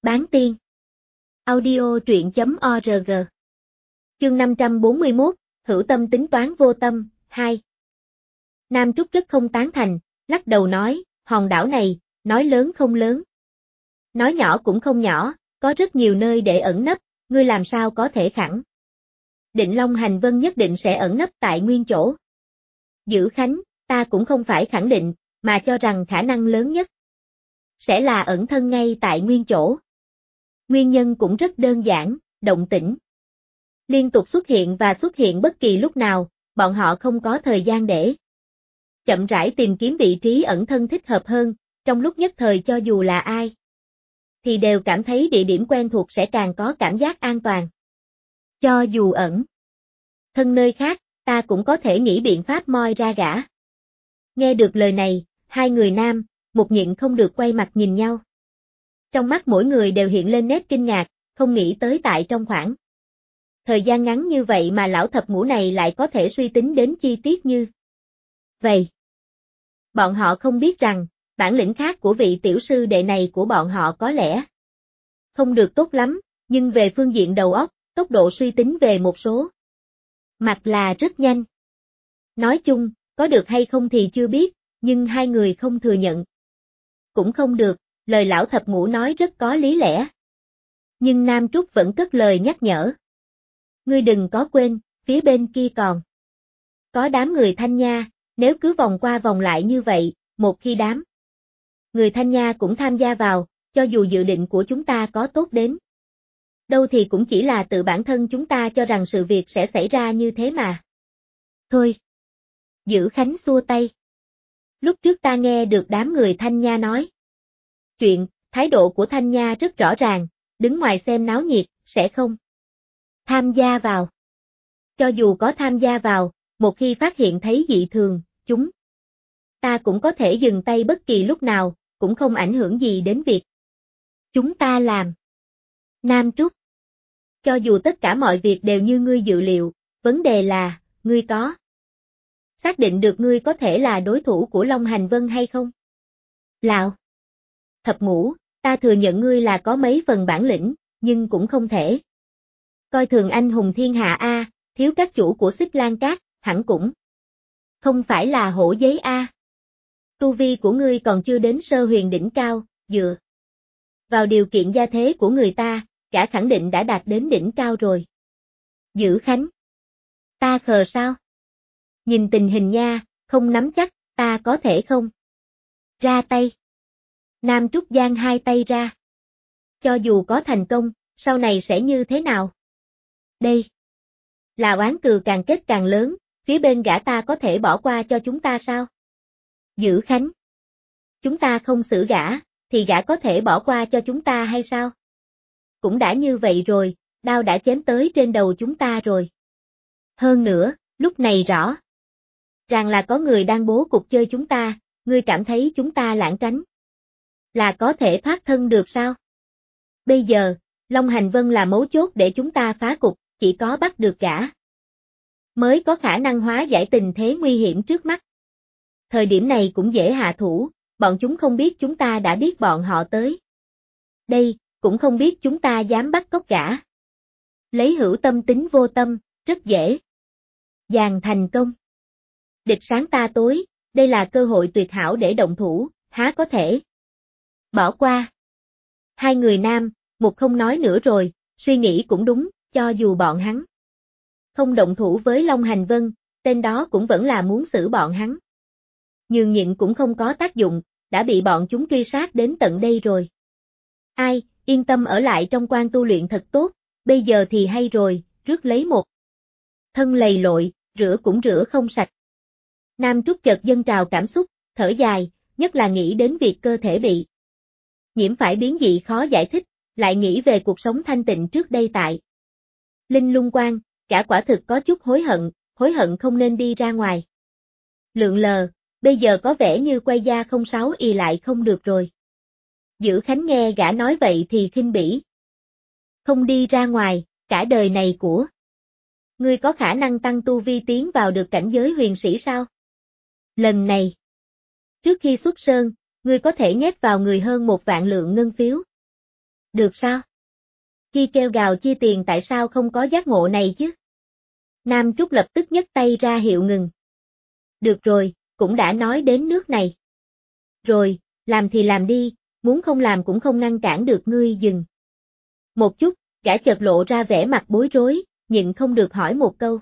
Bán tiên. Audio truyện.org. Chương 541, Hữu tâm tính toán vô tâm, 2. Nam Trúc rất không tán thành, lắc đầu nói, hòn đảo này, nói lớn không lớn. Nói nhỏ cũng không nhỏ, có rất nhiều nơi để ẩn nấp, ngươi làm sao có thể khẳng. Định Long Hành Vân nhất định sẽ ẩn nấp tại nguyên chỗ. Dữ Khánh, ta cũng không phải khẳng định, mà cho rằng khả năng lớn nhất sẽ là ẩn thân ngay tại nguyên chỗ. Nguyên nhân cũng rất đơn giản, động tĩnh liên tục xuất hiện bất kỳ lúc nào, bọn họ không có thời gian để chậm rãi tìm kiếm vị trí ẩn thân thích hợp hơn, trong lúc nhất thời cho dù là ai thì đều cảm thấy địa điểm quen thuộc sẽ càng có cảm giác an toàn. Cho dù ẩn thân nơi khác, ta cũng có thể nghĩ biện pháp moi ra gã. Nghe được lời này, hai người nam, một nhịn không được quay mặt nhìn nhau. Trong mắt mỗi người đều hiện lên nét kinh ngạc, không nghĩ tới tại trong khoảng thời gian ngắn như vậy mà lão thập ngũ này lại có thể suy tính đến chi tiết như vậy. Bọn họ không biết rằng, bản lĩnh khác của vị tiểu sư đệ này của bọn họ có lẽ không được tốt lắm, nhưng về phương diện đầu óc, tốc độ suy tính về một số mặt là rất nhanh. Nói chung, có được hay không thì chưa biết, nhưng hai người không thừa nhận cũng không được, lời lão thập ngũ nói rất có lý lẽ. Nhưng Nam Trúc vẫn cất lời nhắc nhở. Ngươi đừng có quên, phía bên kia còn có đám người Thanh Nha, nếu cứ vòng qua vòng lại như vậy, một khi đám người Thanh Nha cũng tham gia vào, cho dù dự định của chúng ta có tốt đến đâu thì cũng chỉ là tự bản thân chúng ta cho rằng sự việc sẽ xảy ra như thế mà. Thôi. Dữ Khánh xua tay. Lúc trước ta nghe được đám người Thanh Nha nói chuyện, thái độ của Thanh Nha rất rõ ràng, đứng ngoài xem náo nhiệt, sẽ không tham gia vào. Cho dù có tham gia vào, một khi phát hiện thấy dị thường, chúng ta cũng có thể dừng tay bất kỳ lúc nào, cũng không ảnh hưởng gì đến việc chúng ta làm. Nam Trúc. Cho dù tất cả mọi việc đều như ngươi dự liệu, vấn đề là, ngươi có xác định được ngươi có thể là đối thủ của Long Hành Vân hay không? Lão thập ngũ, ta thừa nhận ngươi là có mấy phần bản lĩnh, nhưng cũng không thể coi thường anh hùng thiên hạ a, thiếu các chủ của Xích Lan Cát, hẳn cũng không phải là hổ giấy a. Tu vi của ngươi còn chưa đến sơ huyền đỉnh cao, dựa vào điều kiện gia thế của người ta, cả khẳng định đã đạt đến đỉnh cao rồi. Dữ Khánh. Ta khờ sao? Nhìn tình hình nha, không nắm chắc, ta có thể không ra tay. Nam Trúc giang hai tay ra. Cho dù có thành công, sau này sẽ như thế nào? Đây là oán cừu càng kết càng lớn, phía bên gã ta có thể bỏ qua cho chúng ta sao? Dữ Khánh. Chúng ta không xử gã, thì gã có thể bỏ qua cho chúng ta hay sao? Cũng đã như vậy rồi, đao đã chém tới trên đầu chúng ta rồi. Hơn nữa, lúc này rõ ràng là có người đang bố cục chơi chúng ta, ngươi cảm thấy chúng ta lảng tránh là có thể thoát thân được sao? Bây giờ, Long Hành Vân là mấu chốt để chúng ta phá cục, chỉ có bắt được gã mới có khả năng hóa giải tình thế nguy hiểm trước mắt. Thời điểm này cũng dễ hạ thủ, bọn chúng không biết chúng ta đã biết bọn họ tới đây, cũng không biết chúng ta dám bắt cóc gã. Lấy hữu tâm tính vô tâm, rất dễ dàng thành công. Địch sáng ta tối, đây là cơ hội tuyệt hảo để động thủ, há có thể bỏ qua. Hai người nam, một không nói nữa rồi, suy nghĩ cũng đúng, cho dù bọn hắn không động thủ với Long Hành Vân, tên đó cũng vẫn là muốn xử bọn hắn. Nhường nhịn cũng không có tác dụng, đã bị bọn chúng truy sát đến tận đây rồi. Ai, yên tâm ở lại trong quan tu luyện thật tốt, bây giờ thì hay rồi, rước lấy một thân lầy lội, rửa cũng rửa không sạch. Nam Trúc chợt dâng trào cảm xúc, thở dài, nhất là nghĩ đến việc cơ thể bị nhiễm phải biến dị khó giải thích, lại nghĩ về cuộc sống thanh tịnh trước đây tại Linh Lung Quan, cả quả thực có chút hối hận không nên đi ra ngoài. Lượn lờ, bây giờ có vẻ như quay gia 06 y lại không được rồi. Dữ Khánh nghe gã nói vậy thì khinh bỉ. Không đi ra ngoài, cả đời này của ngươi có khả năng tăng tu vi tiến vào được cảnh giới huyền sĩ sao? Lần này, trước khi xuất sơn, ngươi có thể nhét vào người hơn 1 vạn lượng ngân phiếu. Được sao? Chi kêu gào chi tiền tại sao không có giác ngộ này chứ? Nam Trúc lập tức nhấc tay ra hiệu ngừng. Được rồi, cũng đã nói đến nước này. Rồi, làm thì làm đi, muốn không làm cũng không ngăn cản được ngươi dừng. Một chút, gã chợt lộ ra vẻ mặt bối rối, nhịn không được hỏi một câu.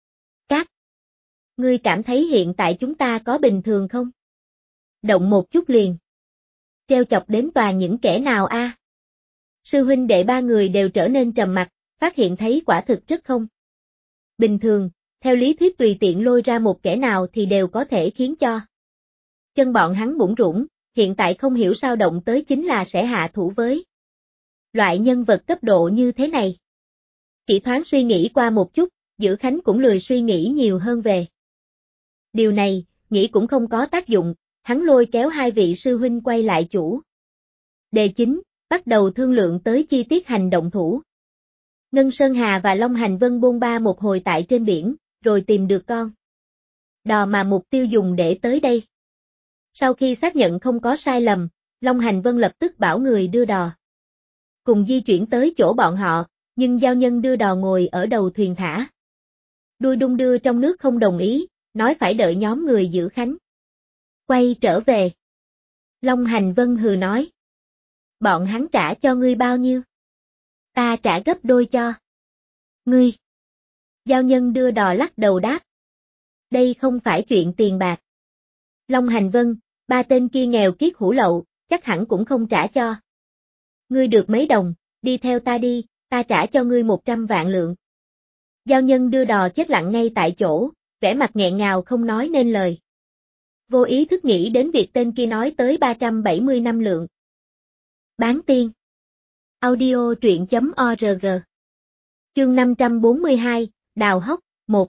Ngươi cảm thấy hiện tại chúng ta có bình thường không? Động một chút liền. Treo chọc đến toàn những kẻ nào a? Sư huynh đệ ba người đều trở nên trầm mặc, phát hiện thấy quả thực rất không bình thường, theo lý thuyết tùy tiện lôi ra một kẻ nào thì đều có thể khiến cho chân bọn hắn bủn rủn, hiện tại không hiểu sao động tới chính là sẽ hạ thủ với loại nhân vật cấp độ như thế này. Chỉ thoáng suy nghĩ qua một chút, Dữ Khánh cũng lười suy nghĩ nhiều hơn về điều này, nghĩ cũng không có tác dụng, hắn lôi kéo hai vị sư huynh quay lại chủ đề chính, bắt đầu thương lượng tới chi tiết hành động thủ. Ngân Sơn Hà và Long Hành Vân bôn ba một hồi tại trên biển, rồi tìm được con đò mà mục tiêu dùng để tới đây. Sau khi xác nhận không có sai lầm, Long Hành Vân lập tức bảo người đưa đò cùng di chuyển tới chỗ bọn họ, nhưng giao nhân đưa đò ngồi ở đầu thuyền thả đuôi đung đưa trong nước không đồng ý, nói phải đợi nhóm người Dữ Khánh quay trở về. Long Hành Vân hừ nói. Bọn hắn trả cho ngươi bao nhiêu? Ta trả gấp đôi cho ngươi. Giao nhân đưa đò lắc đầu đáp. Đây không phải chuyện tiền bạc. Long Hành Vân, ba tên kia nghèo kiết hủ lậu, chắc hẳn cũng không trả cho. Ngươi được mấy đồng, đi theo ta đi, ta trả cho ngươi 100 vạn lượng. Giao nhân đưa đò chết lặng ngay tại chỗ, vẻ mặt nghẹn ngào không nói nên lời. Vô ý thức nghĩ đến việc tên kia nói tới 370 năm lượng. Bán tiên. Audio truyện.org. Chương 542, Đào Hốc, 1.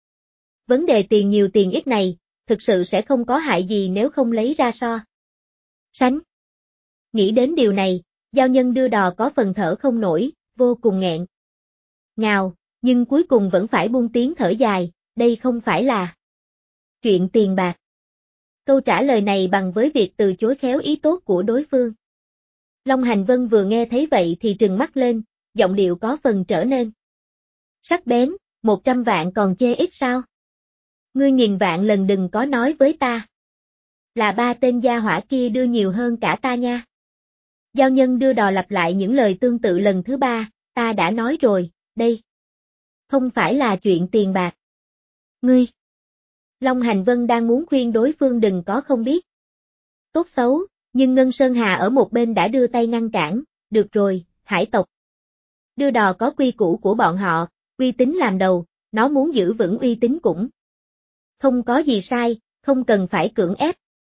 Vấn đề tiền nhiều tiền ít này, thực sự sẽ không có hại gì nếu không lấy ra so sánh. Nghĩ đến điều này, giao nhân đưa đò có phần thở không nổi, vô cùng nghẹn ngào, nhưng cuối cùng vẫn phải buông tiếng thở dài, đây không phải là chuyện tiền bạc. Câu trả lời này bằng với việc từ chối khéo ý tốt của đối phương. Long Hành Vân vừa nghe thấy vậy thì trừng mắt lên, giọng điệu có phần trở nên sắc bén, 100 vạn còn chê ít sao? Ngươi 1000 vạn lần đừng có nói với ta. Là ba tên gia hỏa kia đưa nhiều hơn cả ta nha. Giao nhân đưa đò lặp lại những lời tương tự lần thứ ba, ta đã nói rồi, đây không phải là chuyện tiền bạc. Ngươi. Long Hành Vân đang muốn khuyên đối phương đừng có không biết tốt xấu, nhưng Ngân Sơn Hà ở một bên đã đưa tay ngăn cản, được rồi, hải tộc đưa đò có quy củ của bọn họ, uy tín làm đầu, nó muốn giữ vững uy tín cũng không có gì sai, không cần phải cưỡng ép.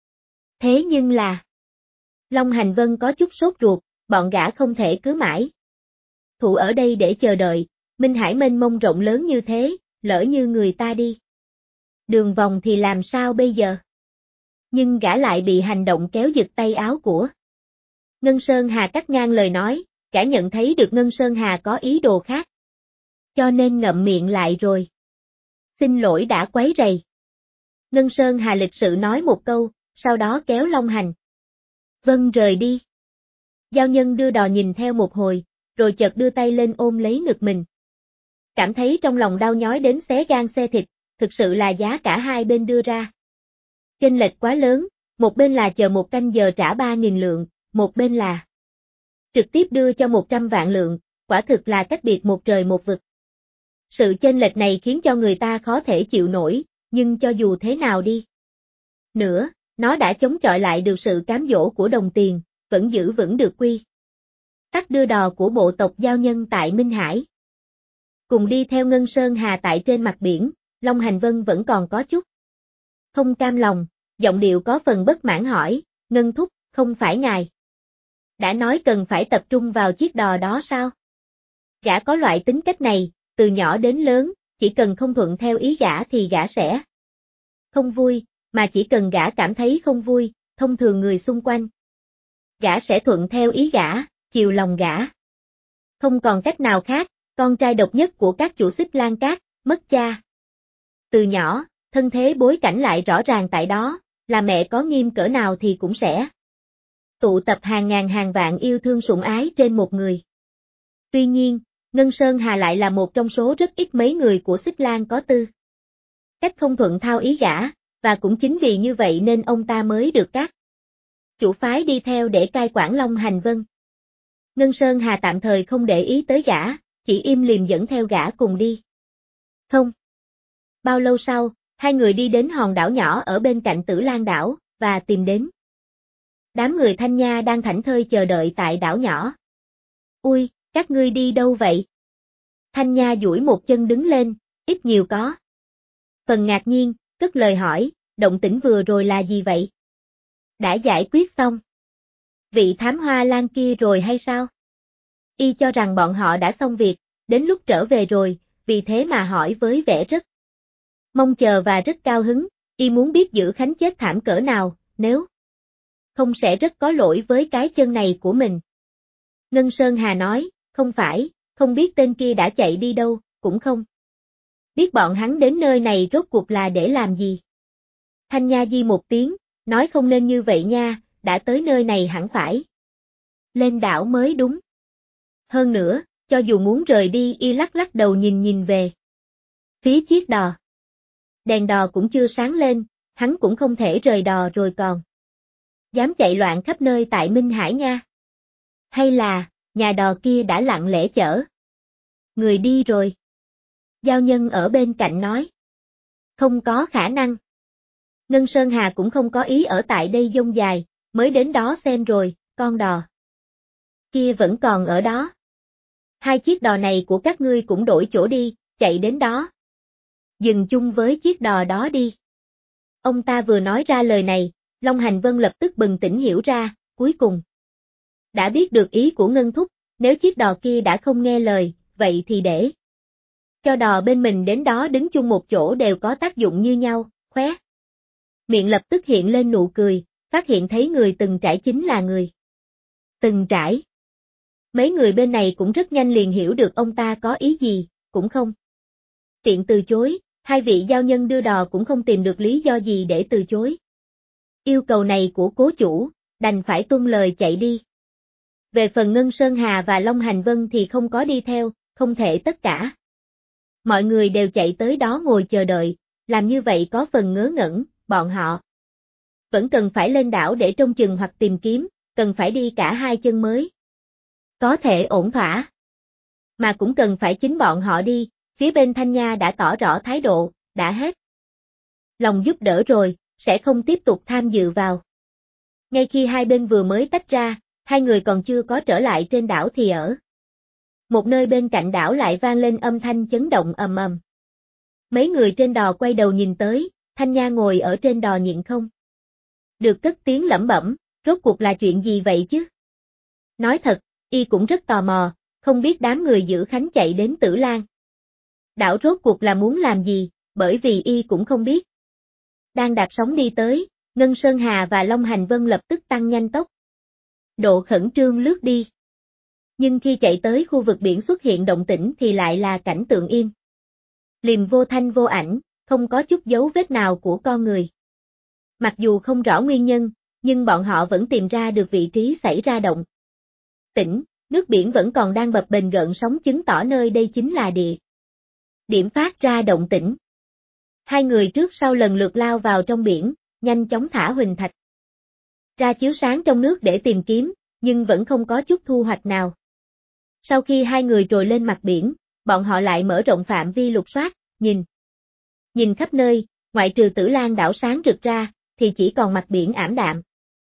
Thế nhưng là Long Hành Vân có chút sốt ruột, bọn gã không thể cứ mãi thủ ở đây để chờ đợi, Minh Hải mênh mông rộng lớn như thế, lỡ như người ta đi đường vòng thì làm sao bây giờ? Nhưng gã lại bị hành động kéo giật tay áo của Ngân Sơn Hà cắt ngang lời nói, gã nhận thấy được Ngân Sơn Hà có ý đồ khác. Cho nên ngậm miệng lại rồi. Xin lỗi đã quấy rầy. Ngân Sơn Hà lịch sự nói một câu, sau đó kéo Long Hành Vân rời đi. Giao nhân đưa đò nhìn theo một hồi, rồi chợt đưa tay lên ôm lấy ngực mình. Cảm thấy trong lòng đau nhói đến xé gan xé thịt, thực sự là giá cả hai bên đưa ra chênh lệch quá lớn, một bên là chờ một canh giờ trả 3.000 lượng, một bên là trực tiếp đưa cho 100 vạn lượng, quả thực là cách biệt một trời một vực. Sự chênh lệch này khiến cho người ta khó thể chịu nổi, nhưng cho dù thế nào đi nữa, nó đã chống chọi lại được sự cám dỗ của đồng tiền, vẫn giữ vững được quy tắc đưa đò của bộ tộc giao nhân tại Minh Hải. Cùng đi theo Ngân Sơn Hà tại trên mặt biển, Long Hành Vân vẫn còn có chút không cam lòng, giọng điệu có phần bất mãn hỏi, Ngân thúc, không phải ngài đã nói cần phải tập trung vào chiếc đò đó sao? Gã có loại tính cách này, từ nhỏ đến lớn, chỉ cần không thuận theo ý gã thì gã sẽ không vui, mà chỉ cần gã cảm thấy không vui, thông thường người xung quanh gã sẽ thuận theo ý gã, chiều lòng gã. Không còn cách nào khác, con trai độc nhất của các chủ Xích Lan Cát, mất cha. Từ nhỏ, thân thế bối cảnh lại rõ ràng tại đó, là mẹ có nghiêm cỡ nào thì cũng sẽ tụ tập hàng ngàn hàng vạn yêu thương sủng ái trên một người. Tuy nhiên, Ngân Sơn Hà lại là một trong số rất ít mấy người của Xích Lang có tư cách không thuận theo ý gã, và cũng chính vì như vậy nên ông ta mới được các chủ phái đi theo để cai quản Long Hành Vân. Ngân Sơn Hà tạm thời không để ý tới gã, chỉ im lìm dẫn theo gã cùng đi. Không bao lâu sau, hai người đi đến hòn đảo nhỏ ở bên cạnh Tử Lan đảo, và tìm đến đám người Thanh Nha đang thảnh thơi chờ đợi tại đảo nhỏ. Ui, các ngươi đi đâu vậy? Thanh Nha duỗi một chân đứng lên, ít nhiều có phần ngạc nhiên, cất lời hỏi, động tĩnh vừa rồi là gì vậy? Đã giải quyết xong vị thám hoa lan kia rồi hay sao? Y cho rằng bọn họ đã xong việc, đến lúc trở về rồi, vì thế mà hỏi với vẻ rất mong chờ và rất cao hứng, Y muốn biết Dữ Khánh chết thảm cỡ nào, nếu không sẽ rất có lỗi với cái chân này của mình. Ngân Sơn Hà nói, không phải, không biết tên kia đã chạy đi đâu, cũng không biết bọn hắn đến nơi này rốt cuộc là để làm gì. Thanh Nha di một tiếng, nói không nên như vậy nha, đã tới nơi này hẳn phải lên đảo mới đúng. Hơn nữa, cho dù muốn rời đi Y lắc lắc đầu nhìn về phía chiếc đò. Đèn đò cũng chưa sáng lên, hắn cũng không thể rời đò rồi còn dám chạy loạn khắp nơi tại Minh Hải nha. Hay là, nhà đò kia đã lặng lẽ chở người đi rồi? Giao Nhân ở bên cạnh nói. Không có khả năng. Ngân Sơn Hà cũng không có ý ở tại đây dông dài, mới đến đó xem rồi, con đò kia vẫn còn ở đó. Hai chiếc đò này của các ngươi cũng đổi chỗ đi, chạy đến đó dừng chung với chiếc đò đó đi. Ông ta vừa nói ra lời này, Long Hành Vân lập tức bừng tỉnh hiểu ra, cuối cùng đã biết được ý của Ngân Thúc, nếu chiếc đò kia đã không nghe lời, vậy thì để cho đò bên mình đến đó đứng chung một chỗ đều có tác dụng như nhau, khóe miệng lập tức hiện lên nụ cười, phát hiện thấy người từng trải chính là người từng trải. Mấy người bên này cũng rất nhanh liền hiểu được ông ta có ý gì, cũng không tiện từ chối, hai vị giao nhân đưa đò cũng không tìm được lý do gì để từ chối yêu cầu này của cố chủ, đành phải tuân lời chạy đi. Về phần Ngân Sơn Hà và Long Hành Vân thì không có đi theo, không thể tất cả mọi người đều chạy tới đó ngồi chờ đợi, làm như vậy có phần ngớ ngẩn, bọn họ vẫn cần phải lên đảo để trông chừng hoặc tìm kiếm, cần phải đi cả hai chân mới có thể ổn thỏa. Mà cũng cần phải chính bọn họ đi, phía bên Thanh Nha đã tỏ rõ thái độ, đã hết lòng giúp đỡ rồi, sẽ không tiếp tục tham dự vào. Ngay khi hai bên vừa mới tách ra, hai người còn chưa có trở lại trên đảo thì ở một nơi bên cạnh đảo lại vang lên âm thanh chấn động ầm ầm. Mấy người trên đò quay đầu nhìn tới, Thanh Nha ngồi ở trên đò nhịn không được cất tiếng lẩm bẩm, rốt cuộc là chuyện gì vậy chứ? Nói thật, Y cũng rất tò mò, không biết đám người Dữ Khánh chạy đến Tử Lan đảo rốt cuộc là muốn làm gì, bởi vì Y cũng không biết. Đang đạp sóng đi tới, Ngân Sơn Hà và Long Hành Vân lập tức tăng nhanh tốc độ khẩn trương lướt đi. Nhưng khi chạy tới khu vực biển xuất hiện động tĩnh thì lại là cảnh tượng im lìm vô thanh vô ảnh, không có chút dấu vết nào của con người. Mặc dù không rõ nguyên nhân, nhưng bọn họ vẫn tìm ra được vị trí xảy ra động tĩnh, nước biển vẫn còn đang bập bềnh gợn sóng chứng tỏ nơi đây chính là địa điểm phát ra động tĩnh. Hai người trước sau lần lượt lao vào trong biển, nhanh chóng thả huỳnh thạch ra chiếu sáng trong nước để tìm kiếm, nhưng vẫn không có chút thu hoạch nào. Sau khi hai người trồi lên mặt biển, bọn họ lại mở rộng phạm vi lục soát, nhìn khắp nơi, ngoại trừ Tử Lan đảo sáng rực ra, thì chỉ còn mặt biển ảm đạm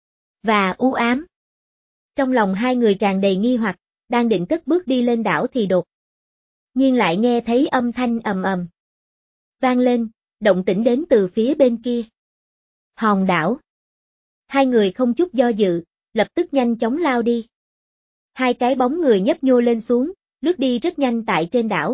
và u ám. Trong lòng hai người tràn đầy nghi hoặc, đang định cất bước đi lên đảo thì đột nhiên lại nghe thấy âm thanh ầm ầm vang lên, động tĩnh đến từ phía bên kia hòn đảo. Hai người không chút do dự, lập tức nhanh chóng lao đi. Hai cái bóng người nhấp nhô lên xuống, lướt đi rất nhanh tại trên đảo.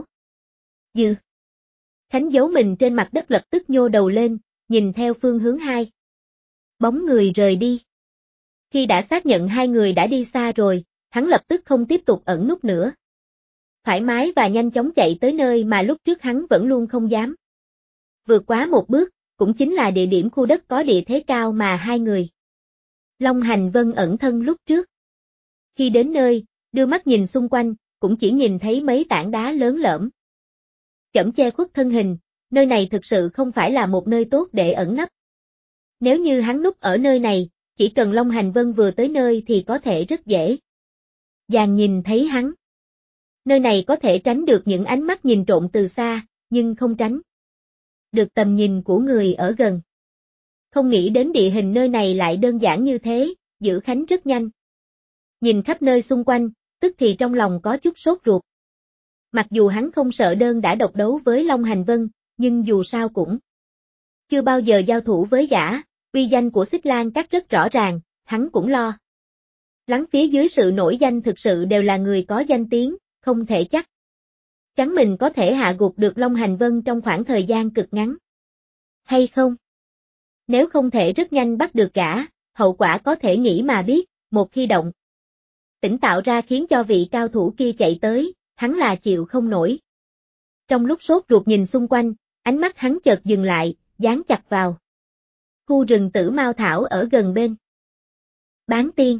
Dữ Khánh giấu mình trên mặt đất lập tức nhô đầu lên, nhìn theo phương hướng hai bóng người rời đi. Khi đã xác nhận hai người đã đi xa rồi, hắn lập tức không tiếp tục ẩn núp nữa. Thoải mái và nhanh chóng chạy tới nơi mà lúc trước hắn vẫn luôn không dám vượt quá một bước, cũng chính là địa điểm khu đất có địa thế cao mà hai người Long Hành Vân ẩn thân lúc trước. Khi đến nơi, đưa mắt nhìn xung quanh, cũng chỉ nhìn thấy mấy tảng đá lớn lởm chởm che khuất thân hình, nơi này thực sự không phải là một nơi tốt để ẩn nấp. Nếu như hắn núp ở nơi này, chỉ cần Long Hành Vân vừa tới nơi thì có thể rất dễ dàng nhìn thấy hắn. Nơi này có thể tránh được những ánh mắt nhìn trộm từ xa, nhưng không tránh được tầm nhìn của người ở gần. Không nghĩ đến địa hình nơi này lại đơn giản như thế, Dữ Khánh rất nhanh nhìn khắp nơi xung quanh, tức thì trong lòng có chút sốt ruột. Mặc dù hắn không sợ đơn đã độc đấu với Long Hành Vân, nhưng dù sao cũng chưa bao giờ giao thủ với gã, uy danh của Xích Lan Các rất rõ ràng, hắn cũng lo lắng phía dưới sự nổi danh thực sự đều là người có danh tiếng, không thể chắc chắn mình có thể hạ gục được Long Hành Vân trong khoảng thời gian cực ngắn. Hay không? Nếu không thể rất nhanh bắt được gã, hậu quả có thể nghĩ mà biết, một khi động tĩnh tạo ra khiến cho vị cao thủ kia chạy tới, hắn là chịu không nổi. Trong lúc sốt ruột nhìn xung quanh, ánh mắt hắn chợt dừng lại, dán chặt vào khu rừng Tử Mao Thảo ở gần bên. Bán tiên.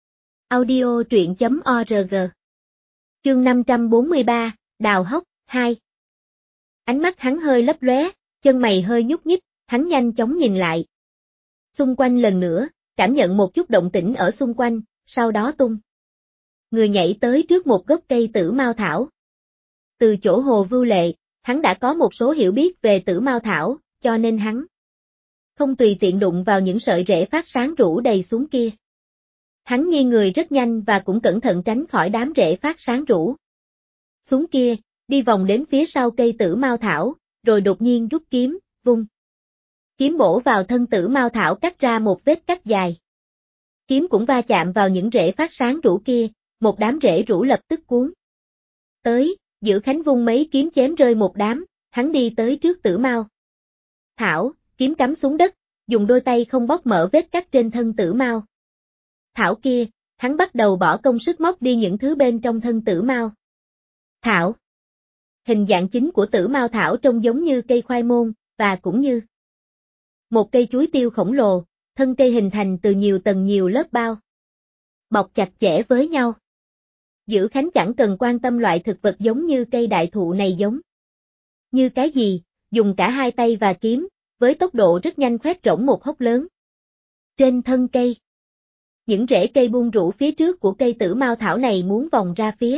Audio truyện.org. Chương 543, Đào Hốc, 2. Ánh mắt hắn hơi lấp lóe, chân mày hơi nhúc nhích, hắn nhanh chóng nhìn lại. Xung quanh lần nữa, cảm nhận một chút động tĩnh ở xung quanh, sau đó tung người nhảy tới trước một gốc cây Tử Mao Thảo. Từ chỗ Hồ Vưu Lệ, hắn đã có một số hiểu biết về Tử Mao Thảo, cho nên hắn không tùy tiện đụng vào những sợi rễ phát sáng rủ đầy xuống kia. Hắn nghiêng người rất nhanh và cũng cẩn thận tránh khỏi đám rễ phát sáng rủ xuống kia, đi vòng đến phía sau cây Tử Mao Thảo, rồi đột nhiên rút kiếm, vung kiếm bổ vào thân Tử Mao Thảo cắt ra một vết cắt dài. Kiếm cũng va chạm vào những rễ phát sáng rủ kia, một đám rễ rủ lập tức cuốn tới, Dữ Khánh vung mấy kiếm chém rơi một đám, hắn đi tới trước Tử Mao Thảo, kiếm cắm xuống đất, dùng đôi tay không bóc mở vết cắt trên thân Tử Mao Thảo kia, hắn bắt đầu bỏ công sức móc đi những thứ bên trong thân Tử Mao Thảo. Hình dạng chính của Tử Mao Thảo trông giống như cây khoai môn, và cũng như một cây chuối tiêu khổng lồ, thân cây hình thành từ nhiều tầng nhiều lớp bao bọc chặt chẽ với nhau. Dữ Khánh chẳng cần quan tâm loại thực vật giống như cây đại thụ này giống như cái gì, dùng cả hai tay và kiếm, với tốc độ rất nhanh khoét rỗng một hốc lớn trên thân cây. Những rễ cây buông rũ phía trước của cây Tử Mao Thảo này muốn vòng ra phía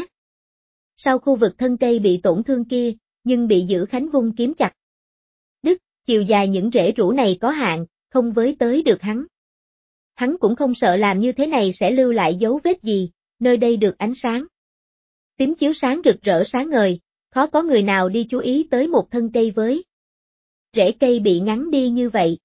sau khu vực thân cây bị tổn thương kia, nhưng bị Dữ Khánh vung kiếm chặt đứt, chiều dài những rễ rũ này có hạn, không với tới được hắn. Hắn cũng không sợ làm như thế này sẽ lưu lại dấu vết gì, nơi đây được ánh sáng tím chiếu sáng rực rỡ sáng ngời, khó có người nào đi chú ý tới một thân cây với rễ cây bị ngắn đi như vậy.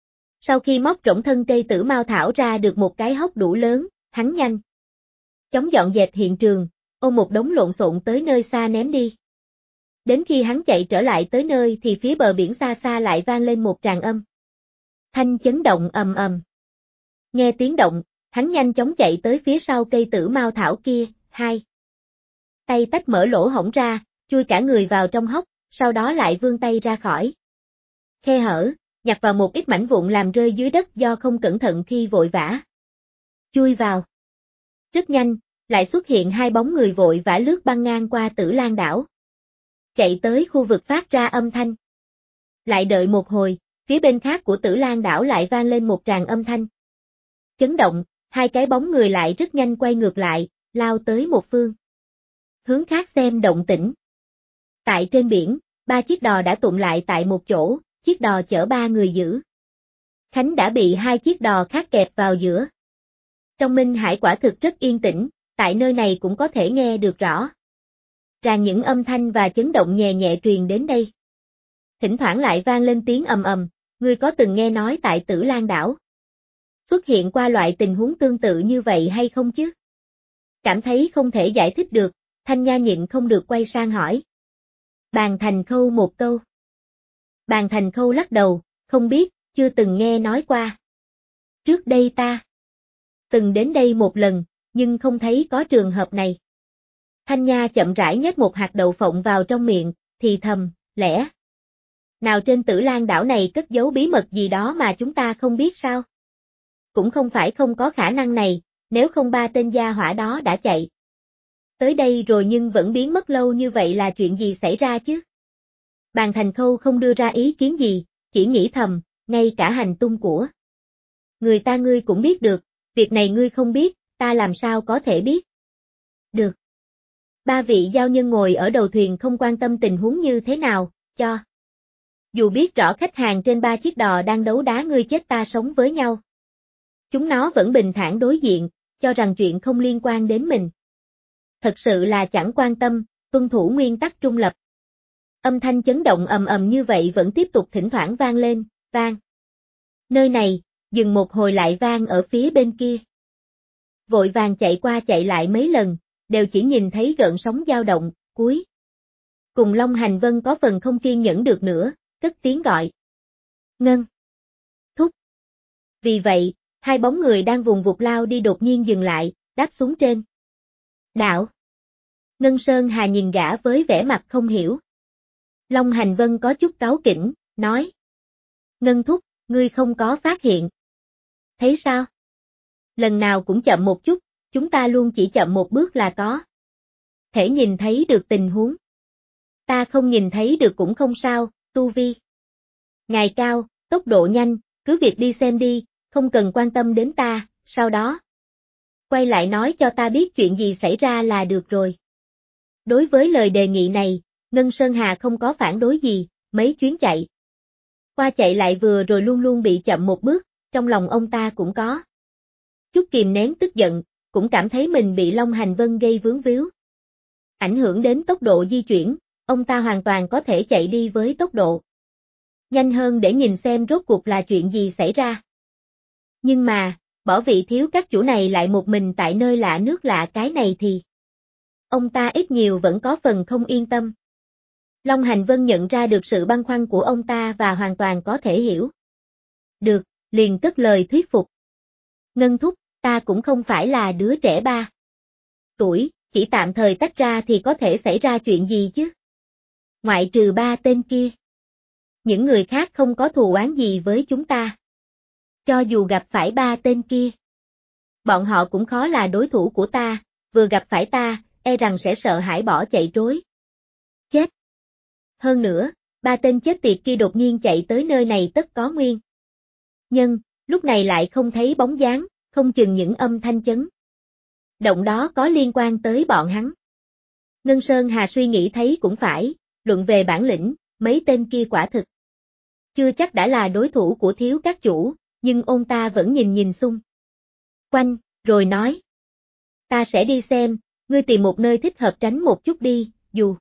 Sau khi móc rỗng thân cây Tử Mao Thảo ra được một cái hốc đủ lớn, hắn nhanh chóng dọn dẹp hiện trường, ôm một đống lộn xộn tới nơi xa ném đi. Đến khi hắn chạy trở lại tới nơi thì phía bờ biển xa xa lại vang lên một tràng âm thanh chấn động ầm ầm. Nghe tiếng động, hắn nhanh chóng chạy tới phía sau cây Tử Mao Thảo kia, hai tay tách mở lỗ hổng ra, chui cả người vào trong hốc, sau đó lại vươn tay ra khỏi khe hở, nhặt vào một ít mảnh vụn làm rơi dưới đất do không cẩn thận khi vội vã chui vào. Rất nhanh, lại xuất hiện hai bóng người vội vã lướt băng ngang qua Tử Lan đảo, chạy tới khu vực phát ra âm thanh. Lại đợi một hồi, phía bên khác của Tử Lan đảo lại vang lên một tràng âm thanh chấn động, hai cái bóng người lại rất nhanh quay ngược lại, lao tới một phương hướng khác xem động tĩnh. Tại trên biển, ba chiếc đò đã tụm lại tại một chỗ, chiếc đò chở ba người Dữ Khánh đã bị hai chiếc đò khác kẹp vào giữa. Trong Minh Hải quả thực rất yên tĩnh, tại nơi này cũng có thể nghe được rõ ràng những âm thanh và chấn động nhẹ nhẹ truyền đến đây. Thỉnh thoảng lại vang lên tiếng ầm ầm, ngươi có từng nghe nói tại Tử Lan đảo xuất hiện qua loại tình huống tương tự như vậy hay không chứ? Cảm thấy không thể giải thích được, Thanh Nha nhịn không được quay sang hỏi Bàn Thành Khâu một câu. Bàn Thành Khâu lắc đầu, không biết, chưa từng nghe nói qua. Trước đây ta từng đến đây một lần, nhưng không thấy có trường hợp này. Thanh Nha chậm rãi nhét một hạt đậu phộng vào trong miệng, thì thầm, lẽ nào trên Tử Lan đảo này cất giấu bí mật gì đó mà chúng ta không biết sao? cũng không phải không có khả năng này, nếu không ba tên gia hỏa đó đã chạy tới đây rồi nhưng vẫn biến mất lâu như vậy là chuyện gì xảy ra chứ? Bàn Thành Khâu không đưa ra ý kiến gì, chỉ nghĩ thầm, ngay cả hành tung của người ta ngươi cũng biết được, việc này ngươi không biết, ta làm sao có thể biết? Được. Ba vị giao nhân ngồi ở đầu thuyền không quan tâm tình huống như thế nào, cho dù biết rõ khách hàng trên ba chiếc đò đang đấu đá ngươi chết ta sống với nhau. Chúng nó vẫn bình thản đối diện, cho rằng chuyện không liên quan đến mình. Thật sự là chẳng quan tâm, tuân thủ nguyên tắc trung lập. Âm thanh chấn động ầm ầm như vậy vẫn tiếp tục thỉnh thoảng vang lên, vang. Nơi này, dừng một hồi lại vang ở phía bên kia. Vội vàng chạy qua chạy lại mấy lần, đều chỉ nhìn thấy gợn sóng dao động, cuối. Cùng Long Hành Vân có phần không kiên nhẫn được nữa, cất tiếng gọi. Ngân. Thúc. Vì vậy, hai bóng người đang vùng vụt lao đi đột nhiên dừng lại, đáp xuống trên đảo. Ngân Sơn Hà nhìn gã với vẻ mặt không hiểu. Long Hành Vân có chút cáu kỉnh, nói. Ngân thúc, ngươi không có phát hiện. Thấy sao? Lần nào cũng chậm một chút, chúng ta luôn chỉ chậm một bước là có thể nhìn thấy được tình huống. Ta không nhìn thấy được cũng không sao, tu vi ngài cao, tốc độ nhanh, cứ việc đi xem đi, không cần quan tâm đến ta, sau đó quay lại nói cho ta biết chuyện gì xảy ra là được rồi. Đối với lời đề nghị này, Ngân Sơn Hà không có phản đối gì, mấy chuyến chạy qua chạy lại vừa rồi luôn luôn bị chậm một bước, trong lòng ông ta cũng có chút kìm nén tức giận, cũng cảm thấy mình bị Long Hành Vân gây vướng víu. Ảnh hưởng đến tốc độ di chuyển, ông ta hoàn toàn có thể chạy đi với tốc độ nhanh hơn để nhìn xem rốt cuộc là chuyện gì xảy ra. Nhưng mà, bỏ vị thiếu các chủ này lại một mình tại nơi lạ nước lạ cái này thì ông ta ít nhiều vẫn có phần không yên tâm. Long Hành Vân nhận ra được sự băn khoăn của ông ta và hoàn toàn có thể hiểu. Được, liền cất lời thuyết phục. Ngân thúc, ta cũng không phải là đứa trẻ 3 tuổi, chỉ tạm thời tách ra thì có thể xảy ra chuyện gì chứ? Ngoại trừ ba tên kia. Những người khác không có thù oán gì với chúng ta. Cho dù gặp phải ba tên kia, bọn họ cũng khó là đối thủ của ta, vừa gặp phải ta, e rằng sẽ sợ hãi bỏ chạy trối. Chết. Hơn nữa, ba tên chết tiệt kia đột nhiên chạy tới nơi này tất có nguyên nhân, lúc này lại không thấy bóng dáng, không chừng những âm thanh chấn động đó có liên quan tới bọn hắn. Ngân Sơn Hà suy nghĩ thấy cũng phải, luận về bản lĩnh, mấy tên kia quả thực chưa chắc đã là đối thủ của thiếu các chủ, nhưng ông ta vẫn nhìn nhìn xung quanh, rồi nói. Ta sẽ đi xem, ngươi tìm một nơi thích hợp tránh một chút đi, dù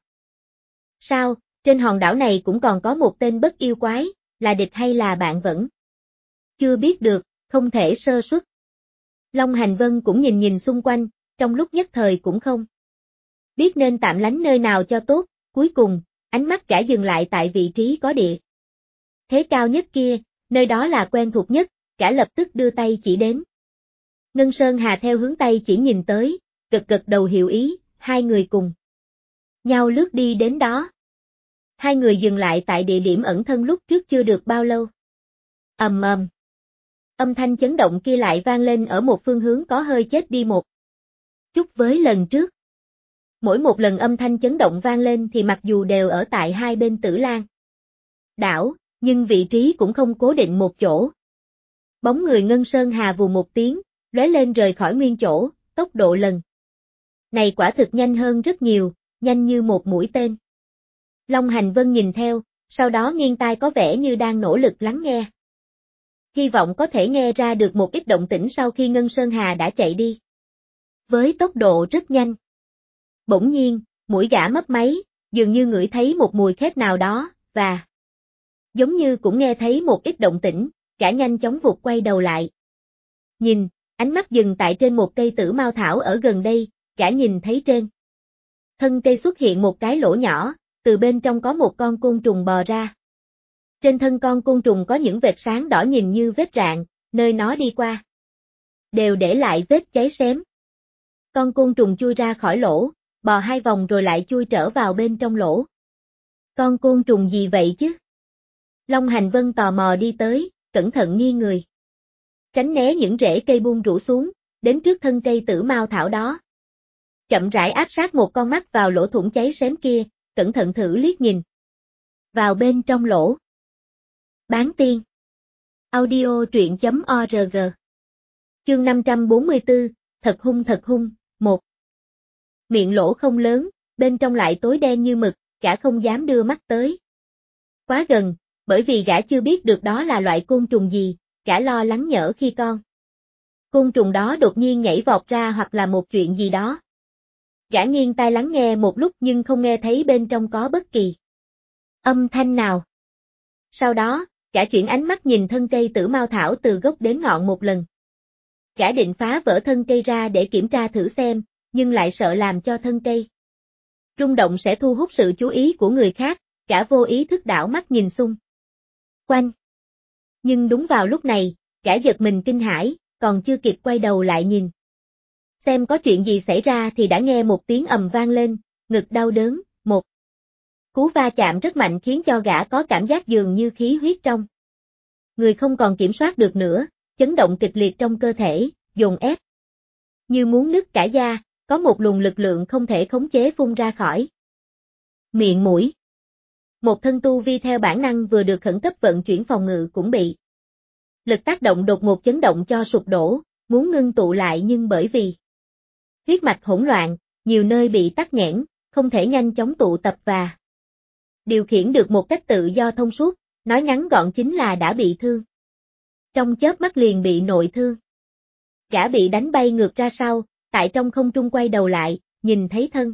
sao, trên hòn đảo này cũng còn có một tên bất yêu quái, là địch hay là bạn vẫn chưa biết được, không thể sơ suất. Long Hành Vân cũng nhìn nhìn xung quanh, trong lúc nhất thời cũng không biết nên tạm lánh nơi nào cho tốt, cuối cùng, ánh mắt gã dừng lại tại vị trí có địa thế cao nhất kia, nơi đó là quen thuộc nhất, gã lập tức đưa tay chỉ đến. Ngân Sơn Hà theo hướng tay chỉ nhìn tới, gật gật đầu hiểu ý, hai người cùng nhau lướt đi đến đó. Hai người dừng lại tại địa điểm ẩn thân lúc trước chưa được bao lâu. Ầm ầm. Âm thanh chấn động kia lại vang lên ở một phương hướng có hơi chết đi một chút với lần trước. Mỗi một lần âm thanh chấn động vang lên thì mặc dù đều ở tại hai bên Tử Lan đảo, nhưng vị trí cũng không cố định một chỗ. Bóng người Ngân Sơn Hà vù một tiếng, lóe lên rời khỏi nguyên chỗ, tốc độ lần này quả thực nhanh hơn rất nhiều, nhanh như một mũi tên. Long Hành Vân nhìn theo, sau đó nghiêng tai có vẻ như đang nỗ lực lắng nghe. Hy vọng có thể nghe ra được một ít động tĩnh sau khi Ngân Sơn Hà đã chạy đi. Với tốc độ rất nhanh. Bỗng nhiên, mũi gã mấp máy, dường như ngửi thấy một mùi khét nào đó, và giống như cũng nghe thấy một ít động tĩnh, gã nhanh chóng vụt quay đầu lại. Nhìn, ánh mắt dừng tại trên một cây tử mao thảo ở gần đây, gã nhìn thấy trên thân cây xuất hiện một cái lỗ nhỏ, từ bên trong có một con côn trùng bò ra. Trên thân con côn trùng có những vệt sáng đỏ nhìn như vết rạn, nơi nó đi qua đều để lại vết cháy xém. Con côn trùng chui ra khỏi lỗ, bò hai vòng rồi lại chui trở vào bên trong lỗ. Con côn trùng gì vậy chứ? Long Hành Vân tò mò đi tới, cẩn thận nghiêng người tránh né những rễ cây buông rủ xuống, đến trước thân cây tử mao thảo đó. Chậm rãi áp sát một con mắt vào lỗ thủng cháy xém kia, cẩn thận thử liếc nhìn. Vào bên trong lỗ. Bán tiên. Audio truyện.org. Chương 544, thật hung, 1. Miệng lỗ không lớn, bên trong lại tối đen như mực, gã không dám đưa mắt tới. Quá gần, bởi vì gã chưa biết được đó là loại côn trùng gì, gã lo lắng nhỡ khi con côn trùng đó đột nhiên nhảy vọt ra hoặc là một chuyện gì đó. Gã nghiêng tai lắng nghe một lúc nhưng không nghe thấy bên trong có bất kỳ âm thanh nào. Sau đó, gã chuyển ánh mắt nhìn thân cây tử mao thảo từ gốc đến ngọn một lần. Gã định phá vỡ thân cây ra để kiểm tra thử xem, nhưng lại sợ làm cho thân cây rung động sẽ thu hút sự chú ý của người khác, gã vô ý thức đảo mắt nhìn xung quanh. Nhưng đúng vào lúc này, gã giật mình kinh hãi, còn chưa kịp quay đầu lại nhìn xem có chuyện gì xảy ra thì đã nghe một tiếng ầm vang lên, ngực đau đớn, một cú va chạm rất mạnh khiến cho gã có cảm giác dường như khí huyết trong người không còn kiểm soát được nữa, chấn động kịch liệt trong cơ thể, dồn ép như muốn nứt cả da, có một luồng lực lượng không thể khống chế phun ra khỏi miệng mũi. Một thân tu vi theo bản năng vừa được khẩn cấp vận chuyển phòng ngự cũng bị lực tác động đột ngột chấn động cho sụp đổ, muốn ngưng tụ lại nhưng bởi vì huyết mạch hỗn loạn, nhiều nơi bị tắc nghẽn, không thể nhanh chóng tụ tập và điều khiển được một cách tự do thông suốt, nói ngắn gọn chính là đã bị thương. Trong chớp mắt liền bị nội thương. Gã bị đánh bay ngược ra sau, tại trong không trung quay đầu lại, nhìn thấy thân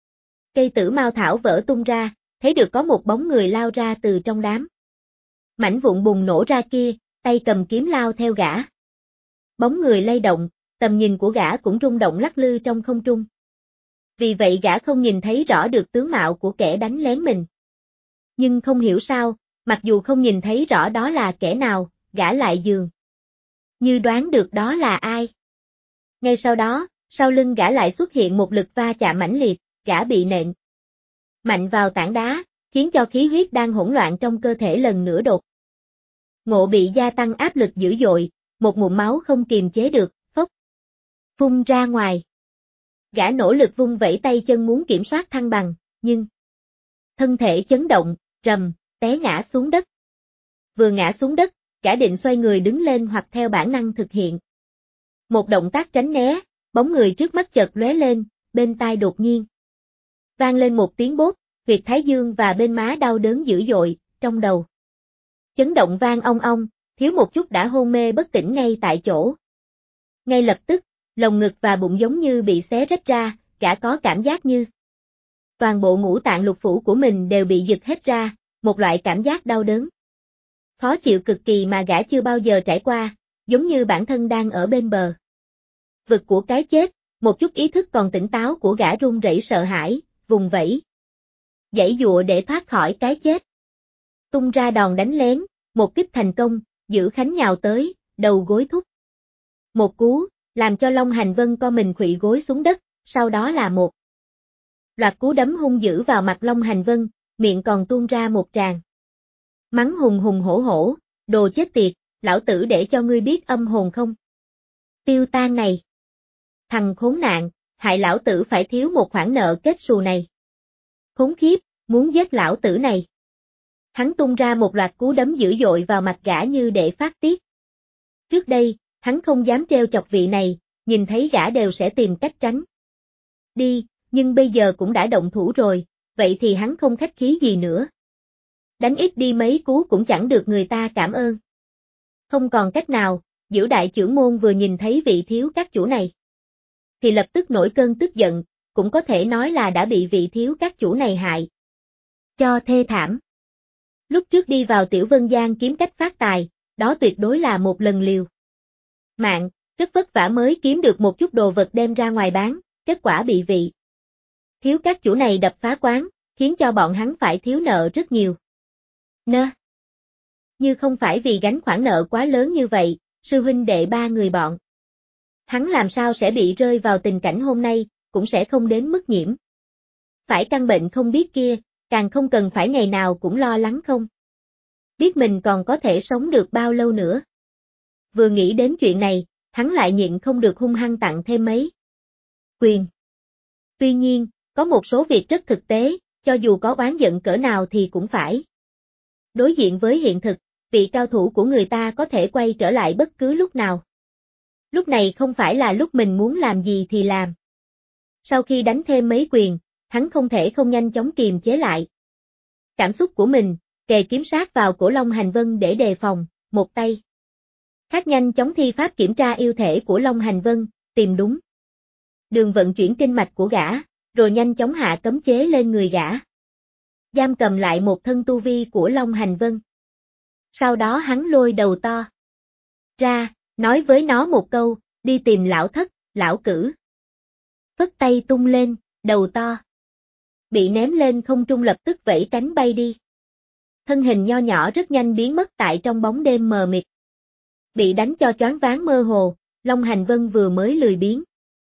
cây tử mao thảo vỡ tung ra, thấy được có một bóng người lao ra từ trong đám mảnh vụn bùng nổ ra kia, tay cầm kiếm lao theo gã. Bóng người lay động, tầm nhìn của gã cũng rung động lắc lư trong không trung. Vì vậy gã không nhìn thấy rõ được tướng mạo của kẻ đánh lén mình. Nhưng không hiểu sao, mặc dù không nhìn thấy rõ đó là kẻ nào, gã lại dường như đoán được đó là ai. Ngay sau đó, sau lưng gã lại xuất hiện một lực va chạm mãnh liệt, gã bị nện mạnh vào tảng đá, khiến cho khí huyết đang hỗn loạn trong cơ thể lần nữa đột ngột bị gia tăng áp lực dữ dội, một ngụm máu không kiềm chế được, phốc phun ra ngoài. Gã nỗ lực vung vẩy tay chân muốn kiểm soát thăng bằng, nhưng thân thể chấn động, rầm, té ngã xuống đất. Vừa ngã xuống đất, gã định xoay người đứng lên hoặc theo bản năng thực hiện một động tác tránh né, bóng người trước mắt chợt lóe lên, bên tai đột nhiên vang lên một tiếng bốp, huyệt thái dương và bên má đau đớn dữ dội, trong đầu chấn động vang ong ong, thiếu một chút đã hôn mê bất tỉnh ngay tại chỗ. Ngay lập tức, lồng ngực và bụng giống như bị xé rách ra, gã có cảm giác như toàn bộ ngũ tạng lục phủ của mình đều bị giật hết ra, một loại cảm giác đau đớn khó chịu cực kỳ mà gã chưa bao giờ trải qua, giống như bản thân đang ở bên bờ vực của cái chết, một chút ý thức còn tỉnh táo của gã run rẩy sợ hãi, vùng vẫy giãy giụa để thoát khỏi cái chết. Tung ra đòn đánh lén, một kích thành công, Dữ Khánh nhào tới, đầu gối thúc một cú, làm cho Long Hành Vân co mình khuỵu gối xuống đất, sau đó là một loạt cú đấm hung dữ vào mặt Long Hành Vân, miệng còn tuôn ra một tràng mắng hùng hùng hổ hổ, đồ chết tiệt, lão tử để cho ngươi biết âm hồn không tiêu tan này. Thằng khốn nạn, hại lão tử phải thiếu một khoản nợ kết xù này. Khốn khiếp, muốn giết lão tử này. Hắn tung ra một loạt cú đấm dữ dội vào mặt gã như để phát tiết. Trước đây, hắn không dám trêu chọc vị này, nhìn thấy gã đều sẽ tìm cách tránh đi, nhưng bây giờ cũng đã động thủ rồi, vậy thì hắn không khách khí gì nữa. Đánh ít đi mấy cú cũng chẳng được người ta cảm ơn. Không còn cách nào, Dữ đại trưởng môn vừa nhìn thấy vị thiếu các chủ này thì lập tức nổi cơn tức giận, cũng có thể nói là đã bị vị thiếu các chủ này hại cho thê thảm. Lúc trước đi vào Tiểu Vân Giang kiếm cách phát tài, đó tuyệt đối là một lần liều mạng, rất vất vả mới kiếm được một chút đồ vật đem ra ngoài bán, kết quả bị vị thiếu các chủ này đập phá quán, khiến cho bọn hắn phải thiếu nợ rất nhiều. Như không phải vì gánh khoản nợ quá lớn như vậy, sư huynh đệ ba người bọn hắn làm sao sẽ bị rơi vào tình cảnh hôm nay, cũng sẽ không đến mức nhiễm phải căn bệnh không biết kia, càng không cần phải ngày nào cũng lo lắng không biết mình còn có thể sống được bao lâu nữa. Vừa nghĩ đến chuyện này, hắn lại nhịn không được hung hăng tặng thêm mấy quyền. Tuy nhiên, có một số việc rất thực tế, cho dù có oán giận cỡ nào thì cũng phải đối diện với hiện thực, vị cao thủ của người ta có thể quay trở lại bất cứ lúc nào. Lúc này không phải là lúc mình muốn làm gì thì làm. Sau khi đánh thêm mấy quyền, hắn không thể không nhanh chóng kiềm chế lại cảm xúc của mình, kề kiếm sát vào cổ Long Hành Vân để đề phòng, một tay khác nhanh chóng thi pháp kiểm tra yêu thể của Long Hành Vân, tìm đúng đường vận chuyển kinh mạch của gã, rồi nhanh chóng hạ cấm chế lên người gã. Giam cầm lại một thân tu vi của Long Hành Vân. Sau đó hắn lôi đầu to ra, nói với nó một câu, đi tìm lão thất, lão cử. Phất tay tung lên, đầu to bị ném lên không trung lập tức vẫy cánh bay đi. Thân hình nho nhỏ rất nhanh biến mất tại trong bóng đêm mờ mịt. Bị đánh cho choáng váng mơ hồ, Long Hành Vân vừa mới lười biếng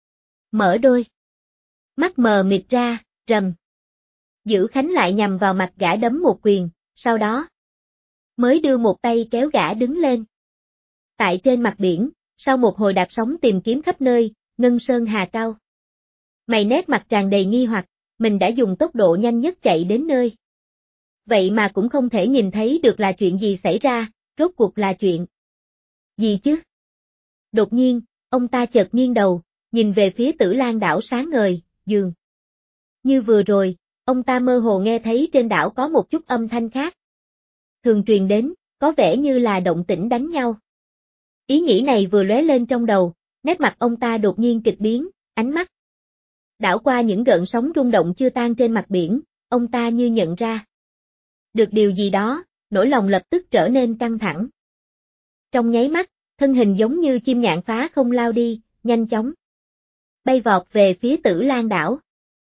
mở đôi mắt mờ mịt ra, rầm. Dữ Khánh lại nhằm vào mặt gã đấm một quyền, sau đó mới đưa một tay kéo gã đứng lên. Tại trên mặt biển, sau một hồi đạp sóng tìm kiếm khắp nơi, Ngân Sơn Hà cao mày nét mặt tràn đầy nghi hoặc, mình đã dùng tốc độ nhanh nhất chạy đến nơi. Vậy mà cũng không thể nhìn thấy được là chuyện gì xảy ra, rốt cuộc là chuyện gì chứ? Đột nhiên, ông ta chợt nghiêng đầu, nhìn về phía Tử Lan đảo sáng ngời, dường như vừa rồi, ông ta mơ hồ nghe thấy trên đảo có một chút âm thanh khác. Thường truyền đến, có vẻ như là động tĩnh đánh nhau. Ý nghĩ này vừa lóe lên trong đầu, nét mặt ông ta đột nhiên kịch biến, ánh mắt đảo qua những gợn sóng rung động chưa tan trên mặt biển, ông ta như nhận ra được điều gì đó, nỗi lòng lập tức trở nên căng thẳng. Trong nháy mắt, thân hình giống như chim nhạn phá không lao đi, nhanh chóng bay vọt về phía Tử Lan đảo.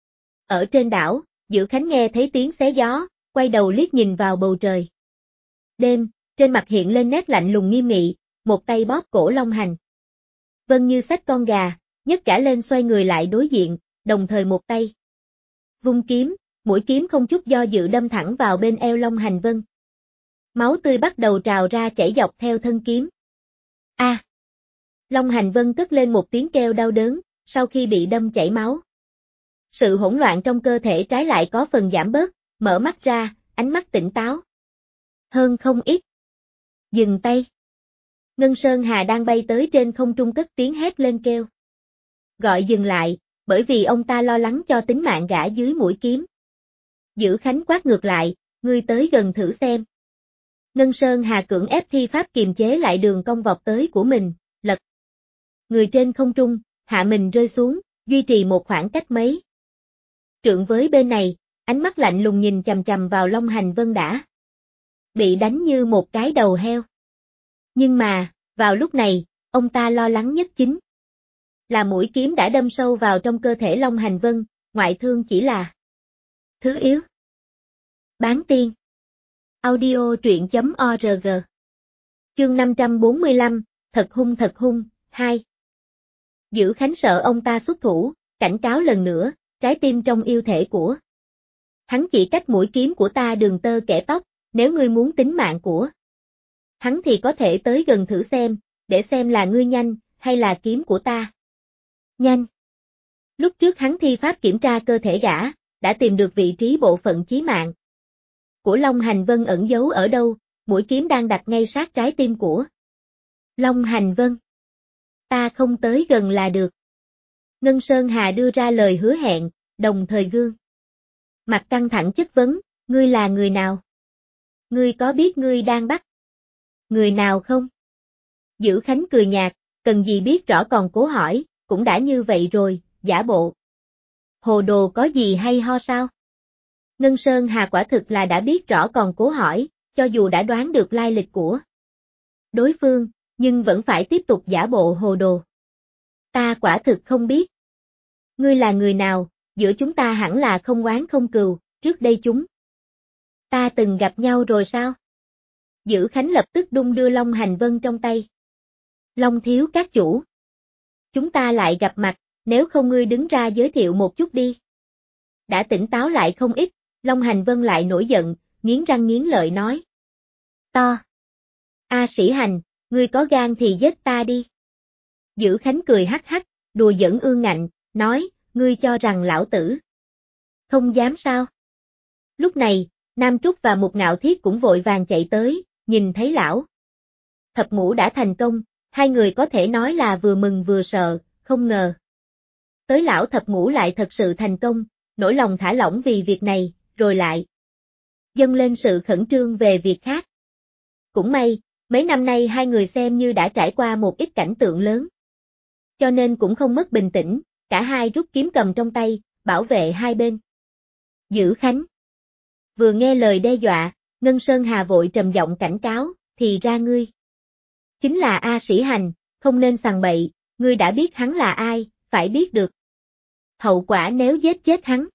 Ở trên đảo, Dữ Khánh nghe thấy tiếng xé gió, quay đầu liếc nhìn vào bầu trời. Đêm, trên mặt hiện lên nét lạnh lùng nghiêm nghị, một tay bóp cổ Long Hành Vân như xách con gà, nhấc cả lên xoay người lại đối diện, đồng thời một tay vung kiếm, mũi kiếm không chút do dự đâm thẳng vào bên eo Long Hành Vân. Máu tươi bắt đầu trào ra chảy dọc theo thân kiếm. A! Long Hành Vân cất lên một tiếng kêu đau đớn, sau khi bị đâm chảy máu. Sự hỗn loạn trong cơ thể trái lại có phần giảm bớt, mở mắt ra, ánh mắt tỉnh táo hơn không ít. Dừng tay. Ngân Sơn Hà đang bay tới trên không trung cất tiếng hét lên kêu gọi dừng lại, bởi vì ông ta lo lắng cho tính mạng gã dưới mũi kiếm. Dữ Khánh quát ngược lại, ngươi tới gần thử xem. Ngân Sơn Hà cưỡng ép thi pháp kiềm chế lại đường cong vọt tới của mình, lật người trên không trung, hạ mình rơi xuống, duy trì một khoảng cách mấy trượng với bên này, ánh mắt lạnh lùng nhìn chằm chằm vào Long Hành Vân đã bị đánh như một cái đầu heo. Nhưng mà, vào lúc này, ông ta lo lắng nhất chính là mũi kiếm đã đâm sâu vào trong cơ thể Long Hành Vân, ngoại thương chỉ là thứ yếu. Bán tiên. Audio truyện.org. Chương 545, thật hung, 2. Dữ Khánh sợ ông ta xuất thủ, cảnh cáo lần nữa, trái tim trong yêu thể của hắn chỉ cách mũi kiếm của ta đường tơ kẻ tóc, nếu ngươi muốn tính mạng của hắn thì có thể tới gần thử xem, để xem là ngươi nhanh, hay là kiếm của ta nhanh. Lúc trước hắn thi pháp kiểm tra cơ thể gã, đã tìm được vị trí bộ phận chí mạng của Long Hành Vân ẩn giấu ở đâu, mũi kiếm đang đặt ngay sát trái tim của Long Hành Vân. Ta không tới gần là được. Ngân Sơn Hà đưa ra lời hứa hẹn, đồng thời gương mặt căng thẳng chất vấn, ngươi là người nào? Ngươi có biết ngươi đang bắt người nào không? Dữ Khánh cười nhạt, cần gì biết rõ còn cố hỏi, cũng đã như vậy rồi, giả bộ hồ đồ có gì hay ho sao? Ngân Sơn Hà quả thực là đã biết rõ còn cố hỏi, cho dù đã đoán được lai lịch của đối phương, nhưng vẫn phải tiếp tục giả bộ hồ đồ. Ta quả thực không biết. Ngươi là người nào, giữa chúng ta hẳn là không oán không cừu, trước đây chúng ta từng gặp nhau rồi sao? Dữ Khánh lập tức đung đưa Long Hành Vân trong tay. Long thiếu các chủ. Chúng ta lại gặp mặt, nếu không ngươi đứng ra giới thiệu một chút đi. Đã tỉnh táo lại không ít, Long Hành Vân lại nổi giận, nghiến răng nghiến lợi nói. To. A Sĩ Hành, ngươi có gan thì giết ta đi. Dữ Khánh cười hắc hắc, đùa giỡn ương ngạnh, nói, ngươi cho rằng lão tử không dám sao? Lúc này, Nam Trúc và Mục Ngạo Thiết cũng vội vàng chạy tới, nhìn thấy lão thập ngũ đã thành công, hai người có thể nói là vừa mừng vừa sợ, không ngờ. Tới lão thập ngũ lại thật sự thành công, nỗi lòng thả lỏng vì việc này, rồi lại dâng lên sự khẩn trương về việc khác. Cũng may, mấy năm nay hai người xem như đã trải qua một ít cảnh tượng lớn. Cho nên cũng không mất bình tĩnh, cả hai rút kiếm cầm trong tay, bảo vệ hai bên. Dữ Khánh vừa nghe lời đe dọa, Ngân Sơn Hà vội trầm giọng cảnh cáo, thì ra ngươi chính là A Sĩ Hành, không nên sằng bậy, ngươi đã biết hắn là ai, phải biết được hậu quả nếu giết chết hắn.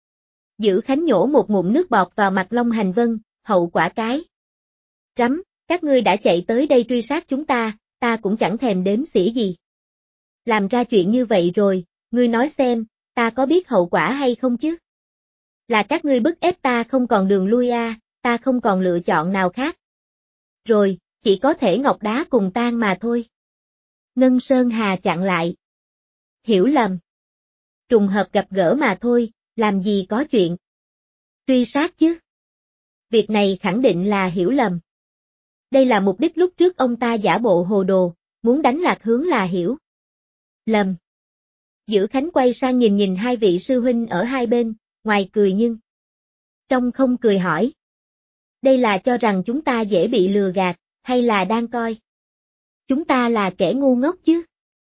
Dữ Khánh nhổ một ngụm nước bọt vào mặt Long Hành Vân, hậu quả cái rắm, các ngươi đã chạy tới đây truy sát chúng ta cũng chẳng thèm đếm xỉa gì. Làm ra chuyện như vậy rồi, ngươi nói xem, ta có biết hậu quả hay không chứ? Là các ngươi bức ép ta không còn đường lui ta không còn lựa chọn nào khác. Rồi, chỉ có thể ngọc đá cùng tan mà thôi. Ngân Sơn Hà chặn lại. Hiểu lầm. Trùng hợp gặp gỡ mà thôi, làm gì có chuyện truy sát chứ? Việc này khẳng định là hiểu lầm. Đây là mục đích lúc trước ông ta giả bộ hồ đồ, muốn đánh lạc hướng là hiểu lầm. Dữ Khánh quay sang nhìn nhìn hai vị sư huynh ở hai bên, ngoài cười nhưng trong không cười hỏi. Đây là cho rằng chúng ta dễ bị lừa gạt, hay là đang coi chúng ta là kẻ ngu ngốc chứ?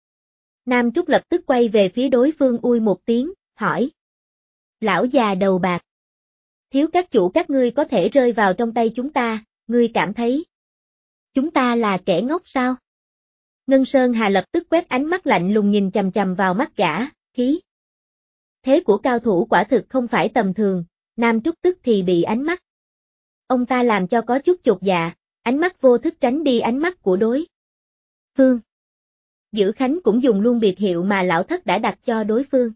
Nam Trúc lập tức quay về phía đối phương ui một tiếng, hỏi. Lão già đầu bạc. Thiếu các chủ các ngươi có thể rơi vào trong tay chúng ta, ngươi cảm thấy chúng ta là kẻ ngốc sao? Ngân Sơn Hà lập tức quét ánh mắt lạnh lùng nhìn chằm chằm vào mắt gã, khí thế của cao thủ quả thực không phải tầm thường, Nam Trúc tức thì bị ánh mắt ông ta làm cho có chút chột dạ, ánh mắt vô thức tránh đi ánh mắt của đối phương. Dữ Khánh cũng dùng luôn biệt hiệu mà lão thất đã đặt cho đối phương.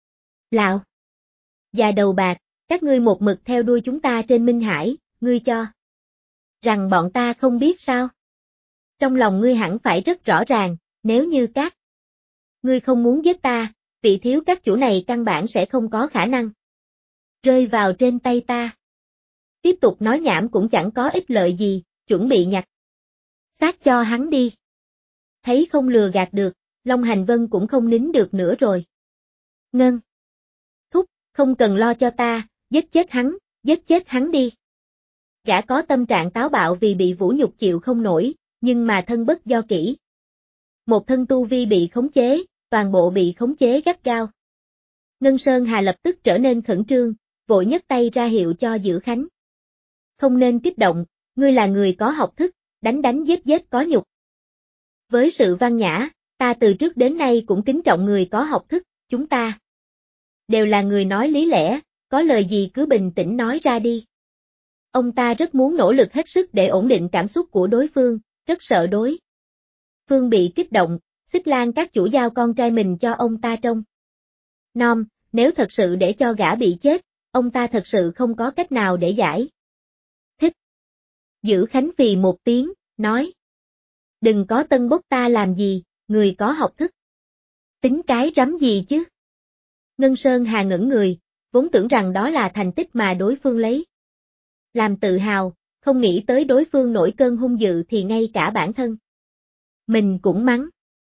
Lão già đầu bạc, các ngươi một mực theo đuôi chúng ta trên Minh Hải, ngươi cho rằng bọn ta không biết sao? Trong lòng ngươi hẳn phải rất rõ ràng, nếu như các ngươi không muốn giết ta, vị thiếu các chủ này căn bản sẽ không có khả năng rơi vào trên tay ta. Tiếp tục nói nhảm cũng chẳng có ích lợi gì, chuẩn bị nhặt xác cho hắn đi. Thấy không lừa gạt được, Long Hành Vân cũng không nín được nữa rồi. Ngân thúc, không cần lo cho ta, giết chết hắn đi. Gã có tâm trạng táo bạo vì bị vũ nhục chịu không nổi, nhưng mà thân bất do kỹ. Một thân tu vi bị khống chế, toàn bộ bị khống chế gắt gao. Ngân Sơn Hà lập tức trở nên khẩn trương, vội nhấc tay ra hiệu cho Dữ Khánh. Không nên kích động, ngươi là người có học thức, đánh giết có nhục. Với sự văn nhã, ta từ trước đến nay cũng kính trọng người có học thức, chúng ta đều là người nói lý lẽ, có lời gì cứ bình tĩnh nói ra đi. Ông ta rất muốn nỗ lực hết sức để ổn định cảm xúc của đối phương, rất sợ đối phương bị kích động, Xích Lan các chủ giao con trai mình cho ông ta trông nom, nếu thật sự để cho gã bị chết, ông ta thật sự không có cách nào để giải thích. Dữ Khánh phì một tiếng, nói. Đừng có tân bốc ta làm gì, người có học thức. Tính cái rắm gì chứ? Ngân Sơn Hà ngẩn người, vốn tưởng rằng đó là thành tích mà đối phương lấy làm tự hào, không nghĩ tới đối phương nổi cơn hung dữ thì ngay cả bản thân mình cũng mắng.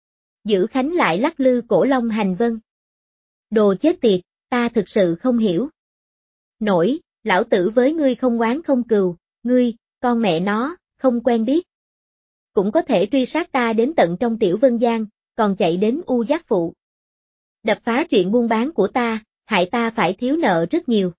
Dữ Khánh lại lắc lư cổ Long Hành Vân. Đồ chết tiệt, ta thực sự không hiểu nổi, lão tử với ngươi không oán không cừu, ngươi, con mẹ nó, không quen biết. Cũng có thể truy sát ta đến tận trong Tiểu Vân Giang, còn chạy đến U Giác Phụ. Đập phá chuyện buôn bán của ta, hại ta phải thiếu nợ rất nhiều.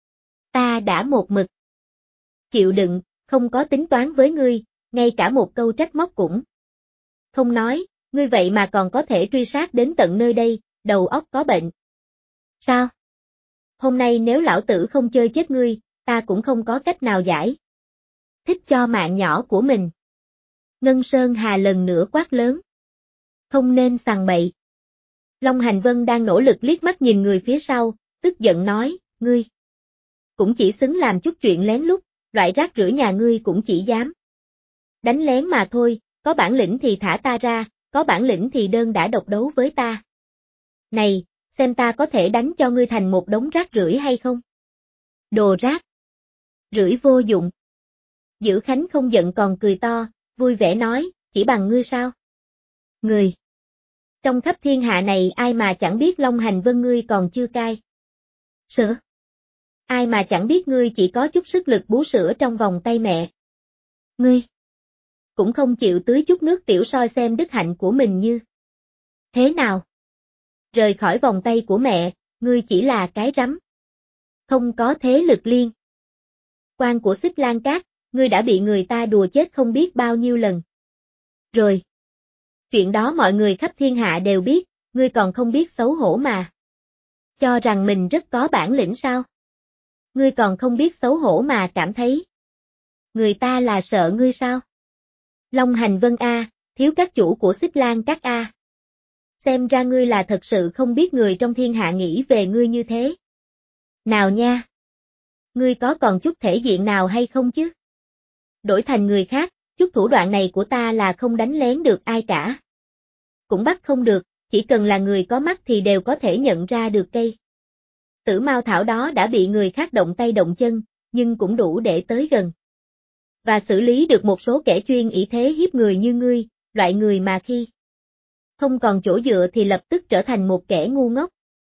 Ta đã một mực chịu đựng, không có tính toán với ngươi, ngay cả một câu trách móc cũng không nói, ngươi vậy mà còn có thể truy sát đến tận nơi đây, đầu óc có bệnh. Sao? Hôm nay nếu lão tử không chơi chết ngươi, ta cũng không có cách nào giải thích cho mạng nhỏ của mình. Ngân Sơn Hà lần nữa quát lớn. Không nên sằng bậy. Long Hành Vân đang nỗ lực liếc mắt nhìn người phía sau, tức giận nói, ngươi cũng chỉ xứng làm chút chuyện lén lút, loại rác rưởi nhà ngươi cũng chỉ dám đánh lén mà thôi, có bản lĩnh thì thả ta ra, có bản lĩnh thì đơn đả độc đấu với ta. Này, xem ta có thể đánh cho ngươi thành một đống rác rưởi hay không? Đồ rác rưởi vô dụng. Dữ Khánh không giận còn cười to, vui vẻ nói, chỉ bằng ngươi sao? Người. Trong khắp thiên hạ này ai mà chẳng biết Long Hành Vân ngươi còn chưa cai. Sữa. Ai mà chẳng biết ngươi chỉ có chút sức lực bú sữa trong vòng tay mẹ. Ngươi. Cũng không chịu tưới chút nước tiểu soi xem đức hạnh của mình như. Thế nào? Rời khỏi vòng tay của mẹ, ngươi chỉ là cái rắm. Không có thế lực liên. Quan của Xích Lan Cát, ngươi đã bị người ta đùa chết không biết bao nhiêu lần. Rồi. Chuyện đó mọi người khắp thiên hạ đều biết, ngươi còn không biết xấu hổ mà. Cho rằng mình rất có bản lĩnh sao? Ngươi còn không biết xấu hổ mà cảm thấy. Người ta là sợ ngươi sao? Long Hành Vân A, thiếu các chủ của Xích Lan Cát A. Xem ra ngươi là thật sự không biết người trong thiên hạ nghĩ về ngươi như thế. Nào nha! Ngươi có còn chút thể diện nào hay không chứ? Đổi thành người khác, chút thủ đoạn này của ta là không đánh lén được ai cả. Cũng bắt không được, chỉ cần là người có mắt thì đều có thể nhận ra được cây. Tử Mao Thảo đó đã bị người khác động tay động chân, nhưng cũng đủ để tới gần. Và xử lý được một số kẻ chuyên ỷ thế hiếp người như ngươi, loại người mà khi không còn chỗ dựa thì lập tức trở thành một kẻ ngu ngốc.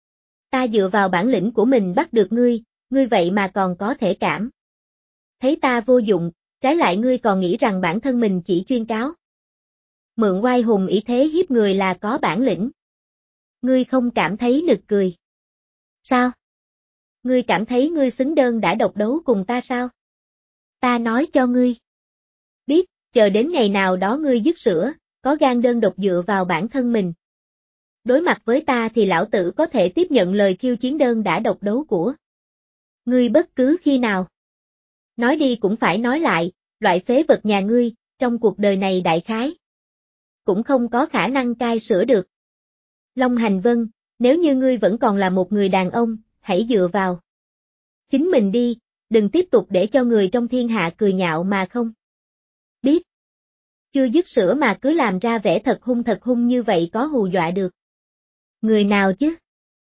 Ta dựa vào bản lĩnh của mình bắt được ngươi, ngươi vậy mà còn có thể cảm. Thấy ta vô dụng, trái lại ngươi còn nghĩ rằng bản thân mình chỉ chuyên cáo. Mượn oai hùng ỷ thế hiếp người là có bản lĩnh. Ngươi không cảm thấy nực cười. Sao? Ngươi cảm thấy ngươi xứng đơn đã độc đấu cùng ta sao? Ta nói cho ngươi. Biết, chờ đến ngày nào đó ngươi dứt sữa, có gan đơn độc dựa vào bản thân mình. Đối mặt với ta thì lão tử có thể tiếp nhận lời khiêu chiến đơn đã độc đấu của ngươi bất cứ khi nào. Nói đi cũng phải nói lại, loại phế vật nhà ngươi, trong cuộc đời này đại khái. Cũng không có khả năng cai sữa được. Long Hành Vân, nếu như ngươi vẫn còn là một người đàn ông, hãy dựa vào chính mình đi, đừng tiếp tục để cho người trong thiên hạ cười nhạo mà không. Biết. Chưa dứt sữa mà cứ làm ra vẻ thật hung như vậy có hù dọa được. Người nào chứ?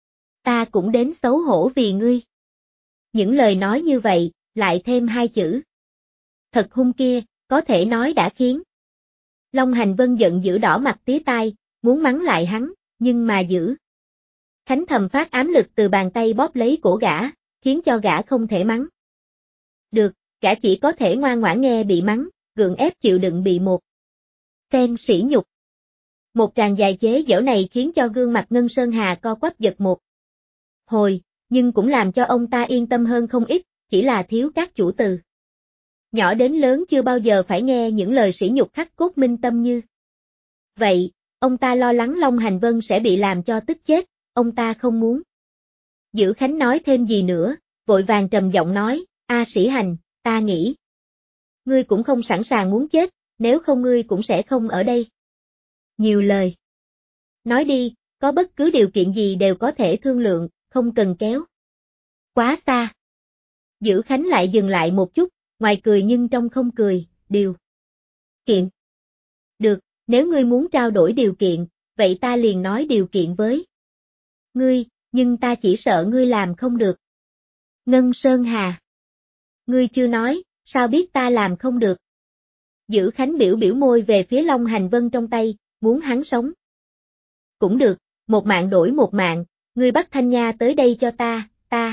Ta cũng đến xấu hổ vì ngươi. Những lời nói như vậy, lại thêm hai chữ. Thật hung kia, có thể nói đã khiến. Long Hành Vân giận dữ đỏ mặt tía tai, muốn mắng lại hắn, nhưng mà giữ. Khánh thầm phát ám lực từ bàn tay bóp lấy cổ gã, khiến cho gã không thể mắng. Được, gã chỉ có thể ngoan ngoãn nghe bị mắng, gượng ép chịu đựng bị một phen sỉ nhục. Một tràng dài chế giễu này khiến cho gương mặt Ngân Sơn Hà co quắp giật một hồi, nhưng cũng làm cho ông ta yên tâm hơn không ít, chỉ là thiếu các chủ từ. Nhỏ đến lớn chưa bao giờ phải nghe những lời sỉ nhục khắc cốt minh tâm như vậy, ông ta lo lắng Long Hành Vân sẽ bị làm cho tức chết, ông ta không muốn. Dữ Khánh nói thêm gì nữa, vội vàng trầm giọng nói, A Sĩ Hành, ta nghĩ. Ngươi cũng không sẵn sàng muốn chết, nếu không ngươi cũng sẽ không ở đây. Nhiều lời. Nói đi, có bất cứ điều kiện gì đều có thể thương lượng, không cần kéo quá xa. Dữ Khánh lại dừng lại một chút, ngoài cười nhưng trong không cười, điều kiện. Được, nếu ngươi muốn trao đổi điều kiện, vậy ta liền nói điều kiện với ngươi, nhưng ta chỉ sợ ngươi làm không được. Ngân Sơn Hà. Ngươi chưa nói, sao biết ta làm không được? Dữ Khánh biểu biểu môi về phía Long Hành Vân trong tay, muốn hắn sống. Cũng được, một mạng đổi một mạng, ngươi bắt Thanh Nha tới đây cho ta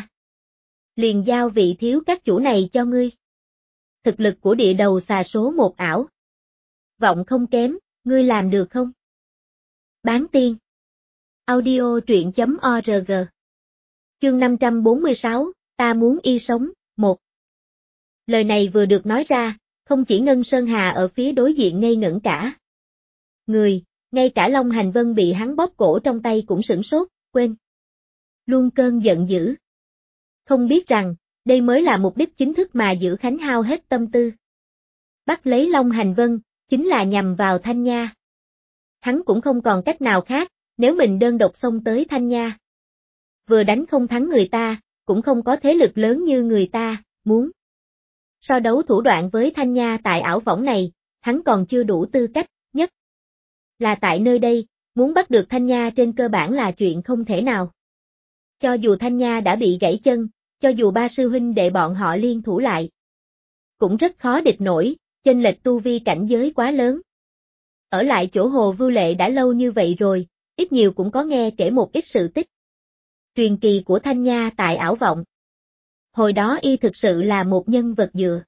liền giao vị thiếu các chủ này cho ngươi. Thực lực của địa đầu xà số một ảo. Vọng không kém, ngươi làm được không? Bán tiên. Audio truyện.org. Chương 546, ta muốn y sống, 1. Lời này vừa được nói ra, không chỉ Ngân Sơn Hà ở phía đối diện ngây ngẩn cả. Người, ngay cả Long Hành Vân bị hắn bóp cổ trong tay cũng sửng sốt, quên. Luôn cơn giận dữ. Không biết rằng, đây mới là mục đích chính thức mà Dữ Khánh hao hết tâm tư. Bắt lấy Long Hành Vân, chính là nhằm vào Thanh Nha. Hắn cũng không còn cách nào khác, nếu mình đơn độc xông tới Thanh Nha. Vừa đánh không thắng người ta, cũng không có thế lực lớn như người ta, muốn. So đấu thủ đoạn với Thanh Nha tại ảo võng này, hắn còn chưa đủ tư cách, Là tại nơi đây, muốn bắt được Thanh Nha trên cơ bản là chuyện không thể nào. Cho dù Thanh Nha đã bị gãy chân, cho dù ba sư huynh đệ bọn họ liên thủ lại, cũng rất khó địch nổi, chênh lệch tu vi cảnh giới quá lớn. Ở lại chỗ Hồ Vưu Lệ đã lâu như vậy rồi, ít nhiều cũng có nghe kể một ít sự tích. Truyền kỳ của Thanh Nha tại ảo vọng. Hồi đó y thực sự là một nhân vật dựa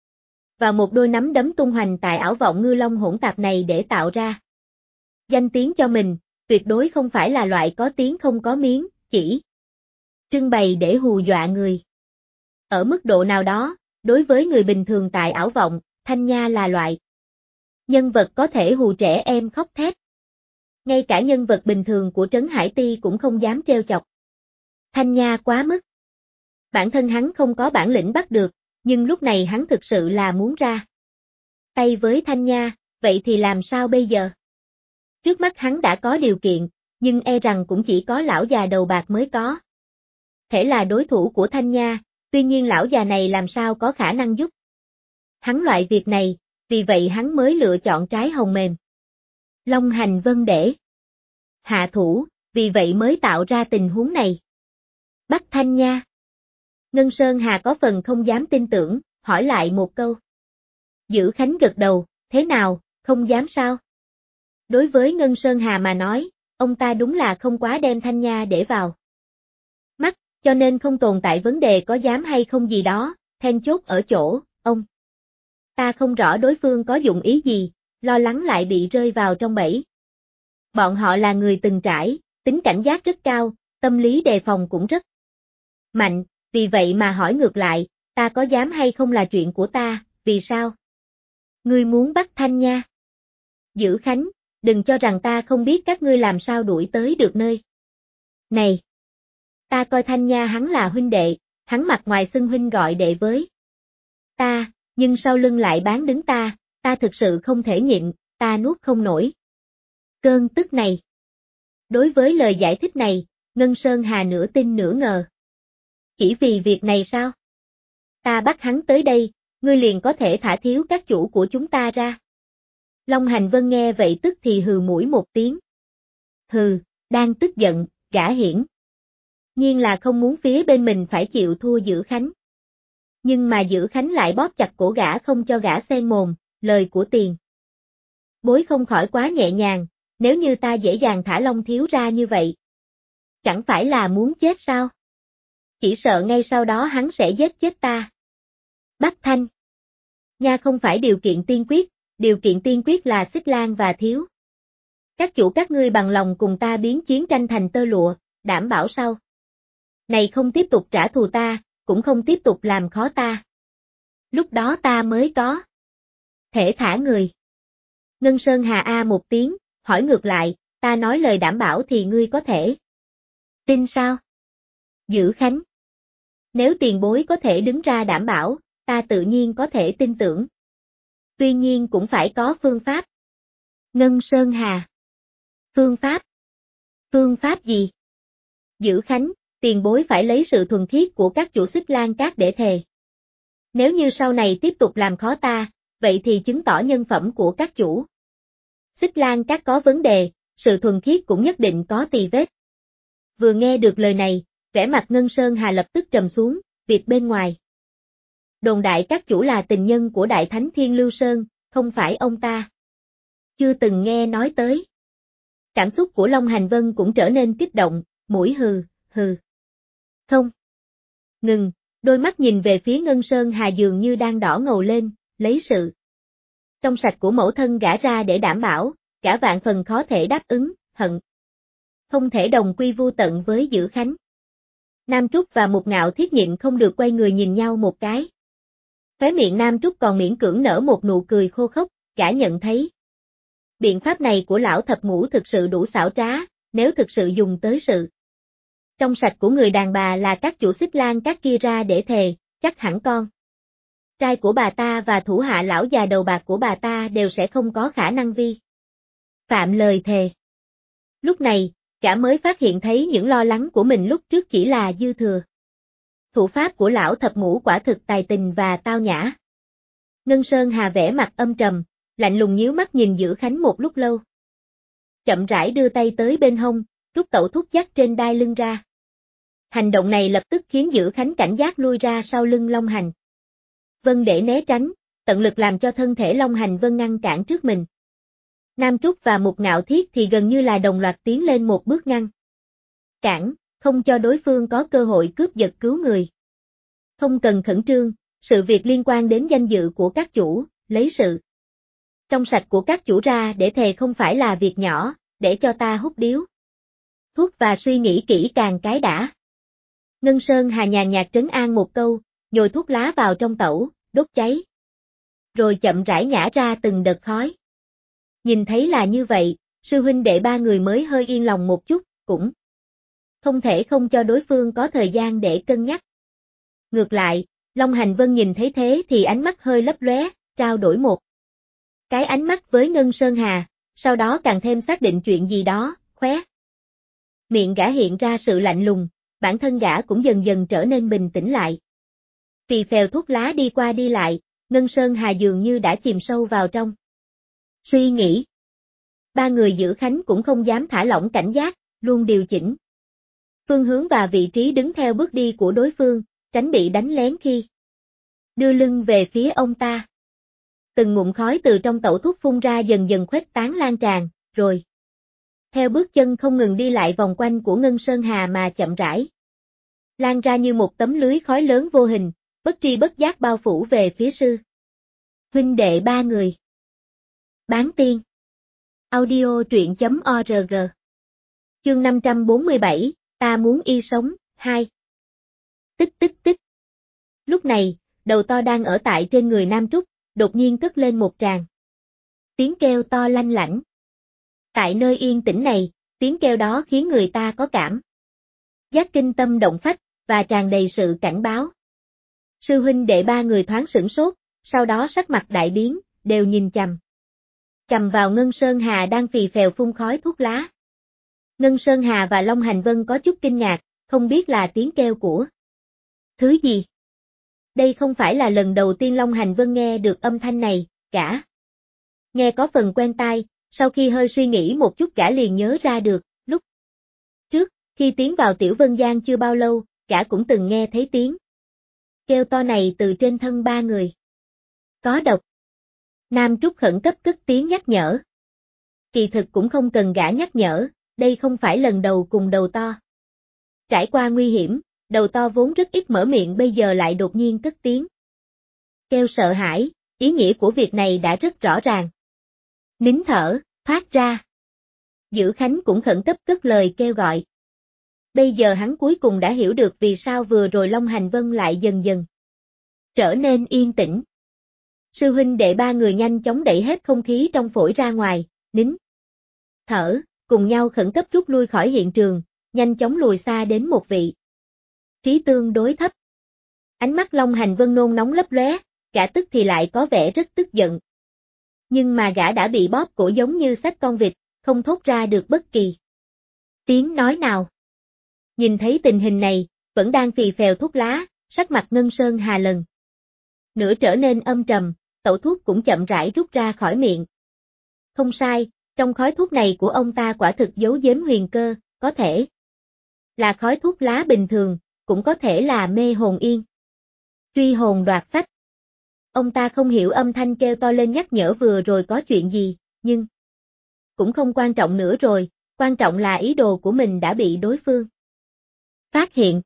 và một đôi nắm đấm tung hoành tại ảo vọng ngư long hỗn tạp này để tạo ra danh tiếng cho mình, tuyệt đối không phải là loại có tiếng không có miếng, chỉ trưng bày để hù dọa người. Ở mức độ nào đó, đối với người bình thường tại ảo vọng, Thanh Nha là loại nhân vật có thể hù trẻ em khóc thét. Ngay cả nhân vật bình thường của Trấn Hải Ti cũng không dám trêu chọc Thanh Nha quá mức. Bản thân hắn không có bản lĩnh bắt được, nhưng lúc này hắn thực sự là muốn ra tay với Thanh Nha, vậy thì làm sao bây giờ? Trước mắt hắn đã có điều kiện, nhưng e rằng cũng chỉ có lão già đầu bạc mới có thể là đối thủ của Thanh Nha, tuy nhiên lão già này làm sao có khả năng giúp hắn loại việc này, vì vậy hắn mới lựa chọn trái hồng mềm. Long hành vân để hạ thủ, vì vậy mới tạo ra tình huống này. Bắt Thanh Nha. Ngân Sơn Hà có phần không dám tin tưởng, hỏi lại một câu. Dữ Khánh gật đầu, thế nào, không dám sao? Đối với Ngân Sơn Hà mà nói, ông ta đúng là không quá đem Thanh Nha để vào mắt, cho nên không tồn tại vấn đề có dám hay không gì đó, then chốt ở chỗ, ông ta không rõ đối phương có dụng ý gì, lo lắng lại bị rơi vào trong bẫy. Bọn họ là người từng trải, tính cảnh giác rất cao, tâm lý đề phòng cũng rất mạnh, vì vậy mà hỏi ngược lại, ta có dám hay không là chuyện của ta, vì sao? Ngươi muốn bắt Thanh Nha? Dữ Khánh, đừng cho rằng ta không biết các ngươi làm sao đuổi tới được nơi này. Ta coi Thanh Nha hắn là huynh đệ, hắn mặt ngoài xưng huynh gọi đệ với ta, nhưng sau lưng lại bán đứng ta, ta thực sự không thể nhịn, ta nuốt không nổi cơn tức này. Đối với lời giải thích này, Ngân Sơn Hà nửa tin nửa ngờ. Chỉ vì việc này sao? Ta bắt hắn tới đây, ngươi liền có thể thả thiếu các chủ của chúng ta ra. Long Hành Vân nghe vậy tức thì hừ mũi một tiếng. Hừ, đang tức giận, gã hiển nhiên là không muốn phía bên mình phải chịu thua Dữ Khánh. Nhưng mà Dữ Khánh lại bóp chặt cổ gã không cho gã xen mồm, lời của tiền bối không khỏi quá nhẹ nhàng, nếu như ta dễ dàng thả Long thiếu ra như vậy. Chẳng phải là muốn chết sao? Chỉ sợ ngay sau đó hắn sẽ giết chết ta. Bắt Thanh Nha không phải điều kiện tiên quyết, điều kiện tiên quyết là Xích Lan và Thiếu. Các chủ các ngươi bằng lòng cùng ta biến chiến tranh thành tơ lụa, đảm bảo sau này không tiếp tục trả thù ta, cũng không tiếp tục làm khó ta. Lúc đó ta mới có thể thả người. Ngân Sơn Hà A một tiếng, hỏi ngược lại, ta nói lời đảm bảo thì ngươi có thể tin sao? Dữ Khánh. Nếu tiền bối có thể đứng ra đảm bảo, ta tự nhiên có thể tin tưởng. Tuy nhiên cũng phải có phương pháp. Ngân Sơn Hà. Phương pháp? Phương pháp gì? Dữ Khánh, tiền bối phải lấy sự thuần khiết của các chủ Xích Lan Các để thề. Nếu như sau này tiếp tục làm khó ta, vậy thì chứng tỏ nhân phẩm của các chủ Xích Lan Các có vấn đề, sự thuần khiết cũng nhất định có tì vết. Vừa nghe được lời này, vẻ mặt Ngân Sơn Hà lập tức trầm xuống, việc bên ngoài đồn đại các chủ là tình nhân của Đại Thánh Thiên Lưu Sơn, không phải ông ta chưa từng nghe nói tới. Cảm xúc của Long Hành Vân cũng trở nên kích động, mũi hừ, hừ. Không. Ngừng, đôi mắt nhìn về phía Ngân Sơn Hà dường như đang đỏ ngầu lên, lấy sự trong sạch của mẫu thân gả ra để đảm bảo, cả vạn phần khó thể đáp ứng, hận không thể đồng quy vu tận với Dữ Khánh. Nam Trúc và Mục Ngạo Thiết nhịn không được quay người nhìn nhau một cái. Khóe miệng Nam Trúc còn miễn cưỡng nở một nụ cười khô khốc, gã nhận thấy biện pháp này của lão thập ngũ thực sự đủ xảo trá, nếu thực sự dùng tới sự trong sạch của người đàn bà là các chủ Xích Lan Các kia ra để thề, chắc hẳn con trai của bà ta và thủ hạ lão già đầu bạc của bà ta đều sẽ không có khả năng vi phạm lời thề. Lúc này, gã mới phát hiện thấy những lo lắng của mình lúc trước chỉ là dư thừa. Thủ pháp của lão thập ngũ quả thực tài tình và tao nhã. Ngân Sơn Hà vẻ mặt âm trầm, lạnh lùng nhíu mắt nhìn Dữ Khánh một lúc lâu. chậm rãi đưa tay tới bên hông, rút tẩu thuốc dắt trên đai lưng ra. Hành động này lập tức khiến Dữ Khánh cảnh giác lui ra sau lưng Long Hành Vân để né tránh, tận lực làm cho thân thể Long Hành Vân ngăn cản trước mình. Nam Trúc và Mục Ngạo Thiết thì gần như là đồng loạt tiến lên một bước ngăn cản, không cho đối phương có cơ hội cướp giật cứu người. Không cần khẩn trương, sự việc liên quan đến danh dự của các chủ, lấy sự trong sạch của các chủ ra để thề không phải là việc nhỏ, để cho ta hút điếu thuốc và suy nghĩ kỹ càng cái đã. Ngân Sơn Hà nhàn nhạt trấn an một câu, nhồi thuốc lá vào trong tẩu, đốt cháy. Rồi chậm rãi nhả ra từng đợt khói. Nhìn thấy là như vậy, sư huynh đệ ba người mới hơi yên lòng một chút, cũng không thể không cho đối phương có thời gian để cân nhắc. Ngược lại, Long Hành Vân nhìn thấy thế thì ánh mắt hơi lấp lóe, trao đổi một cái ánh mắt với Ngân Sơn Hà, sau đó càng thêm xác định chuyện gì đó, khóe miệng gã hiện ra sự lạnh lùng, bản thân gã cũng dần dần trở nên bình tĩnh lại. Phì phèo thuốc lá đi qua đi lại, Ngân Sơn Hà dường như đã chìm sâu vào trong suy nghĩ. Ba người Dữ Khánh cũng không dám thả lỏng cảnh giác, luôn điều chỉnh phương hướng và vị trí đứng theo bước đi của đối phương, tránh bị đánh lén khi đưa lưng về phía ông ta. Từng ngụm khói từ trong tẩu thuốc phun ra dần dần khuếch tán lan tràn, rồi theo bước chân không ngừng đi lại vòng quanh của Ngân Sơn Hà mà chậm rãi lan ra như một tấm lưới khói lớn vô hình, bất tri bất giác bao phủ về phía sư huynh đệ ba người. Bán tiên. Audio truyện.org. Chương 547, ta muốn y sống, 2. Tích tích tích. Lúc này, đầu to đang ở tại trên người Nam Trúc, đột nhiên cất lên một tràng tiếng kêu to lanh lảnh. Tại nơi yên tĩnh này, tiếng kêu đó khiến người ta có cảm giác kinh tâm động phách, và tràn đầy sự cảnh báo. Sư huynh đệ ba người thoáng sửng sốt, sau đó sắc mặt đại biến, đều nhìn chằm vào Ngân Sơn Hà đang phì phèo phun khói thuốc lá. Ngân Sơn Hà và Long Hành Vân có chút kinh ngạc, không biết là tiếng kêu của thứ gì. Đây không phải là lần đầu tiên Long Hành Vân nghe được âm thanh này, cả nghe có phần quen tai, sau khi hơi suy nghĩ một chút gã liền nhớ ra được, lúc trước, khi tiến vào Tiểu Vân Giang chưa bao lâu, gã cũng từng nghe thấy tiếng kêu to này từ trên thân ba người. Có độc. Nam Trúc khẩn cấp cất tiếng nhắc nhở. Kỳ thực cũng không cần gã nhắc nhở, đây không phải lần đầu cùng đầu to trải qua nguy hiểm, đầu to vốn rất ít mở miệng bây giờ lại đột nhiên cất tiếng kêu sợ hãi, ý nghĩa của việc này đã rất rõ ràng. Nín thở, thoát ra. Dữ Khánh cũng khẩn cấp cất lời kêu gọi. Bây giờ hắn cuối cùng đã hiểu được vì sao vừa rồi Long Hành Vân lại dần dần trở nên yên tĩnh. Sư huynh đệ ba người nhanh chóng đẩy hết không khí trong phổi ra ngoài, nín thở, cùng nhau khẩn cấp rút lui khỏi hiện trường, nhanh chóng lùi xa đến một vị trí tương đối thấp. Ánh mắt Long Hành Vân nôn nóng lấp lóe, gã tức thì lại có vẻ rất tức giận. Nhưng mà gã đã bị bóp cổ giống như xách con vịt, không thốt ra được bất kỳ tiếng nói nào. Nhìn thấy tình hình này, vẫn đang phì phèo thuốc lá, sắc mặt Ngân Sơn Hà lần nữa trở nên âm trầm, tẩu thuốc cũng chậm rãi rút ra khỏi miệng. Không sai, trong khói thuốc này của ông ta quả thực giấu giếm huyền cơ, có thể là khói thuốc lá bình thường, cũng có thể là mê hồn yên, truy hồn đoạt phách. Ông ta không hiểu âm thanh kêu to lên nhắc nhở vừa rồi có chuyện gì, nhưng cũng không quan trọng nữa rồi, quan trọng là ý đồ của mình đã bị đối phương phát hiện.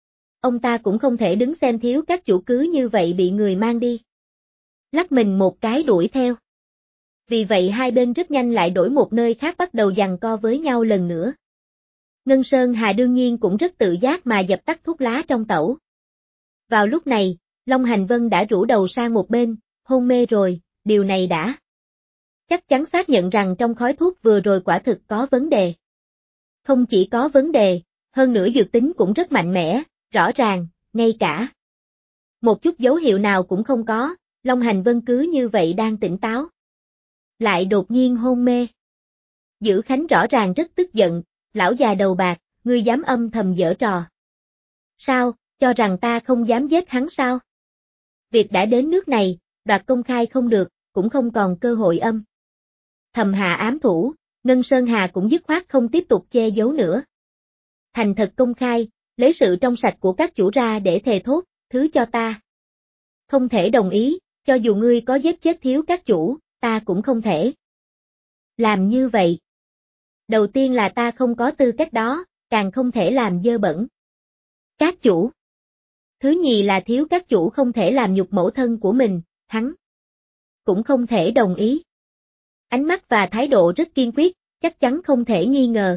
Ông ta cũng không thể đứng xem thiếu các chủ cứ như vậy bị người mang đi. Lắc mình một cái đuổi theo. Vì vậy hai bên rất nhanh lại đổi một nơi khác bắt đầu giằng co với nhau lần nữa. Ngân Sơn Hà đương nhiên cũng rất tự giác mà dập tắt thuốc lá trong tẩu. Vào lúc này, Long Hành Vân đã rũ đầu sang một bên, hôn mê rồi, điều này đã chắc chắn xác nhận rằng trong khói thuốc vừa rồi quả thực có vấn đề. Không chỉ có vấn đề, hơn nữa dược tính cũng rất mạnh mẽ, rõ ràng, ngay cả một chút dấu hiệu nào cũng không có, Long Hành Vân cứ như vậy đang tỉnh táo. Lại đột nhiên hôn mê. Dữ Khánh rõ ràng rất tức giận, lão già đầu bạc, ngươi dám âm thầm giở trò. Sao, cho rằng ta không dám giết hắn sao? Việc đã đến nước này, đoạt công khai không được, cũng không còn cơ hội âm thầm hạ ám thủ, Ngân Sơn Hà cũng dứt khoát không tiếp tục che giấu nữa. Thành thật công khai, lấy sự trong sạch của các chủ ra để thề thốt, thứ cho ta. Không thể đồng ý, cho dù ngươi có giết chết thiếu các chủ, ta cũng không thể làm như vậy. Đầu tiên là ta không có tư cách đó, càng không thể làm dơ bẩn các chủ. Thứ nhì là thiếu các chủ không thể làm nhục mẫu thân của mình, hắn cũng không thể đồng ý. Ánh mắt và thái độ rất kiên quyết, chắc chắn không thể nghi ngờ.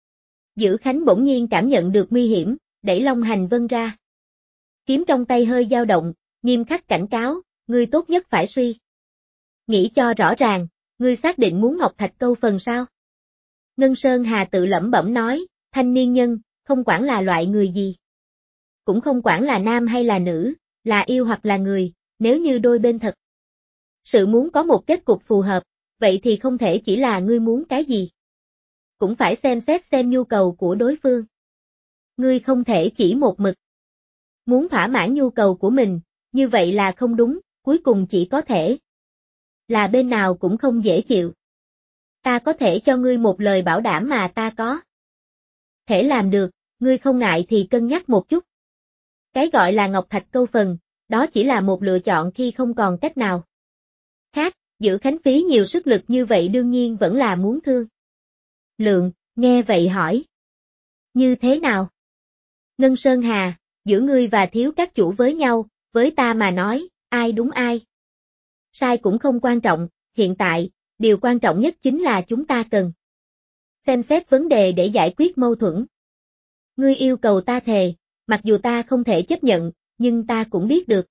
Dữ Khánh bỗng nhiên cảm nhận được nguy hiểm, đẩy Long Hành Vân ra. Kiếm trong tay hơi dao động, nghiêm khắc cảnh cáo, ngươi tốt nhất phải suy nghĩ cho rõ ràng, ngươi xác định muốn Ngọc Thạch câu phần sao? Ngân Sơn Hà tự lẩm bẩm nói, thanh niên nhân, không quản là loại người gì. Cũng không quản là nam hay là nữ, là yêu hoặc là người, nếu như đôi bên thật sự muốn có một kết cục phù hợp, vậy thì không thể chỉ là ngươi muốn cái gì. Cũng phải xem xét xem nhu cầu của đối phương. Ngươi không thể chỉ một mực muốn thỏa mãn nhu cầu của mình, như vậy là không đúng, cuối cùng chỉ có thể là bên nào cũng không dễ chịu. Ta có thể cho ngươi một lời bảo đảm mà ta có thể làm được, ngươi không ngại thì cân nhắc một chút. Cái gọi là Ngọc Thạch câu phần, đó chỉ là một lựa chọn khi không còn cách nào khác, Dữ Khánh phí nhiều sức lực như vậy đương nhiên vẫn là muốn thương lượng, nghe vậy hỏi. Như thế nào? Ngân Sơn Hà, giữa ngươi và thiếu các chủ với nhau, với ta mà nói, ai đúng ai sai cũng không quan trọng, hiện tại, điều quan trọng nhất chính là chúng ta cần xem xét vấn đề để giải quyết mâu thuẫn. Ngươi yêu cầu ta thề, mặc dù ta không thể chấp nhận, nhưng ta cũng biết được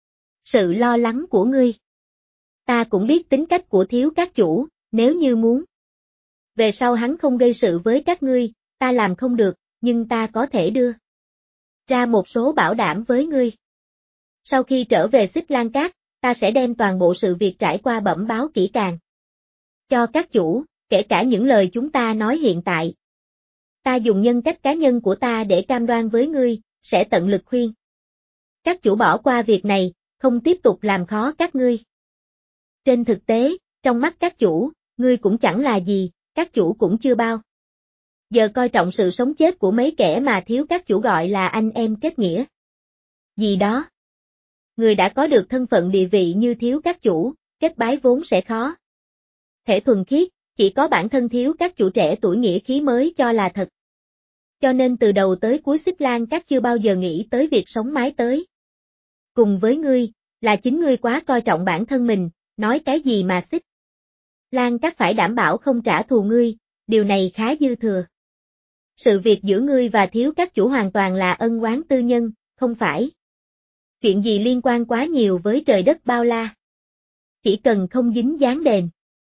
sự lo lắng của ngươi. Ta cũng biết tính cách của thiếu các chủ, nếu như muốn về sau hắn không gây sự với các ngươi, ta làm không được, nhưng ta có thể đưa ra một số bảo đảm với ngươi. Sau khi trở về Xích Lan Cát, ta sẽ đem toàn bộ sự việc trải qua bẩm báo kỹ càng cho các chủ, kể cả những lời chúng ta nói hiện tại. Ta dùng nhân cách cá nhân của ta để cam đoan với ngươi, sẽ tận lực khuyên các chủ bỏ qua việc này, không tiếp tục làm khó các ngươi. Trên thực tế, trong mắt các chủ, ngươi cũng chẳng là gì, các chủ cũng chưa bao giờ coi trọng sự sống chết của mấy kẻ mà thiếu các chủ gọi là anh em kết nghĩa gì đó. Người đã có được thân phận địa vị như thiếu các chủ, kết bái vốn sẽ khó thể thuần khiết, chỉ có bản thân thiếu các chủ trẻ tuổi nghĩa khí mới cho là thật. Cho nên từ đầu tới cuối Xích Lan Cát chưa bao giờ nghĩ tới việc sống mái tới cùng với ngươi, là chính ngươi quá coi trọng bản thân mình, nói cái gì mà Xích Lan Cát phải đảm bảo không trả thù ngươi, điều này khá dư thừa. Sự việc giữa ngươi và thiếu các chủ hoàn toàn là ân oán tư nhân, không phải chuyện gì liên quan quá nhiều với trời đất bao la. Chỉ cần không dính dáng đền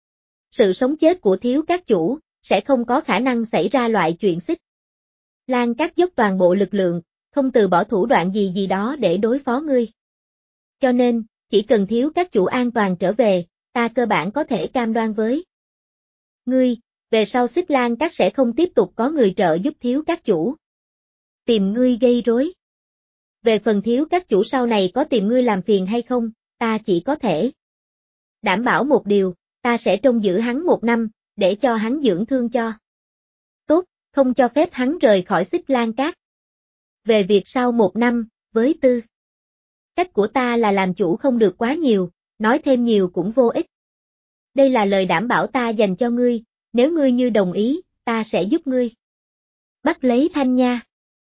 sự sống chết của thiếu các chủ, sẽ không có khả năng xảy ra loại chuyện Xích Lan Cát dốc toàn bộ lực lượng, không từ bỏ thủ đoạn gì gì đó để đối phó ngươi. Cho nên, chỉ cần thiếu các chủ an toàn trở về, ta cơ bản có thể cam đoan với ngươi, về sau Xích Lan Cát sẽ không tiếp tục có người trợ giúp thiếu các chủ tìm ngươi gây rối. Về phần thiếu các chủ sau này có tìm ngươi làm phiền hay không, ta chỉ có thể đảm bảo một điều, ta sẽ trông giữ hắn 1 năm, để cho hắn dưỡng thương cho tốt, không cho phép hắn rời khỏi Xích Lan Cát. Về việc sau 1 năm, với tư cách của ta là làm chủ không được quá nhiều, nói thêm nhiều cũng vô ích. Đây là lời đảm bảo ta dành cho ngươi, nếu ngươi như đồng ý, ta sẽ giúp ngươi bắt lấy Thanh Nha.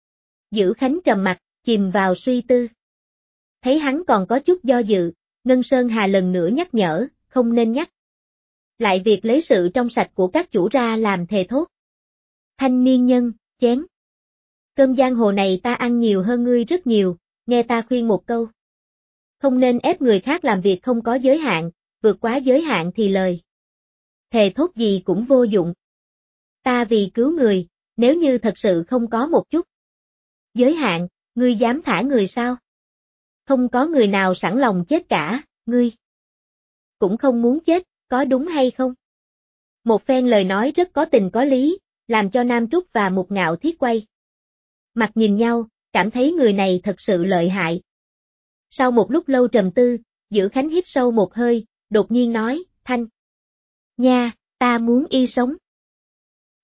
Dữ Khánh trầm mặt, chìm vào suy tư. Thấy hắn còn có chút do dự, Ngân Sơn Hà lần nữa nhắc nhở, không nên nhắc lại việc lấy sự trong sạch của các chủ ra làm thề thốt. Thanh niên nhân, chén cơm giang hồ này ta ăn nhiều hơn ngươi rất nhiều, nghe ta khuyên một câu. Không nên ép người khác làm việc không có giới hạn, vượt quá giới hạn thì lời thề thốt gì cũng vô dụng. Ta vì cứu người, nếu như thật sự không có một chút giới hạn, ngươi dám thả người sao? Không có người nào sẵn lòng chết cả, ngươi cũng không muốn chết, có đúng hay không? Một phen lời nói rất có tình có lý, làm cho Nam Trúc và Mục Ngạo Thiết quay mặt nhìn nhau, cảm thấy người này thật sự lợi hại. Sau một lúc lâu trầm tư, Dữ Khánh hít sâu một hơi, đột nhiên nói, Thanh Nha, ta muốn y sống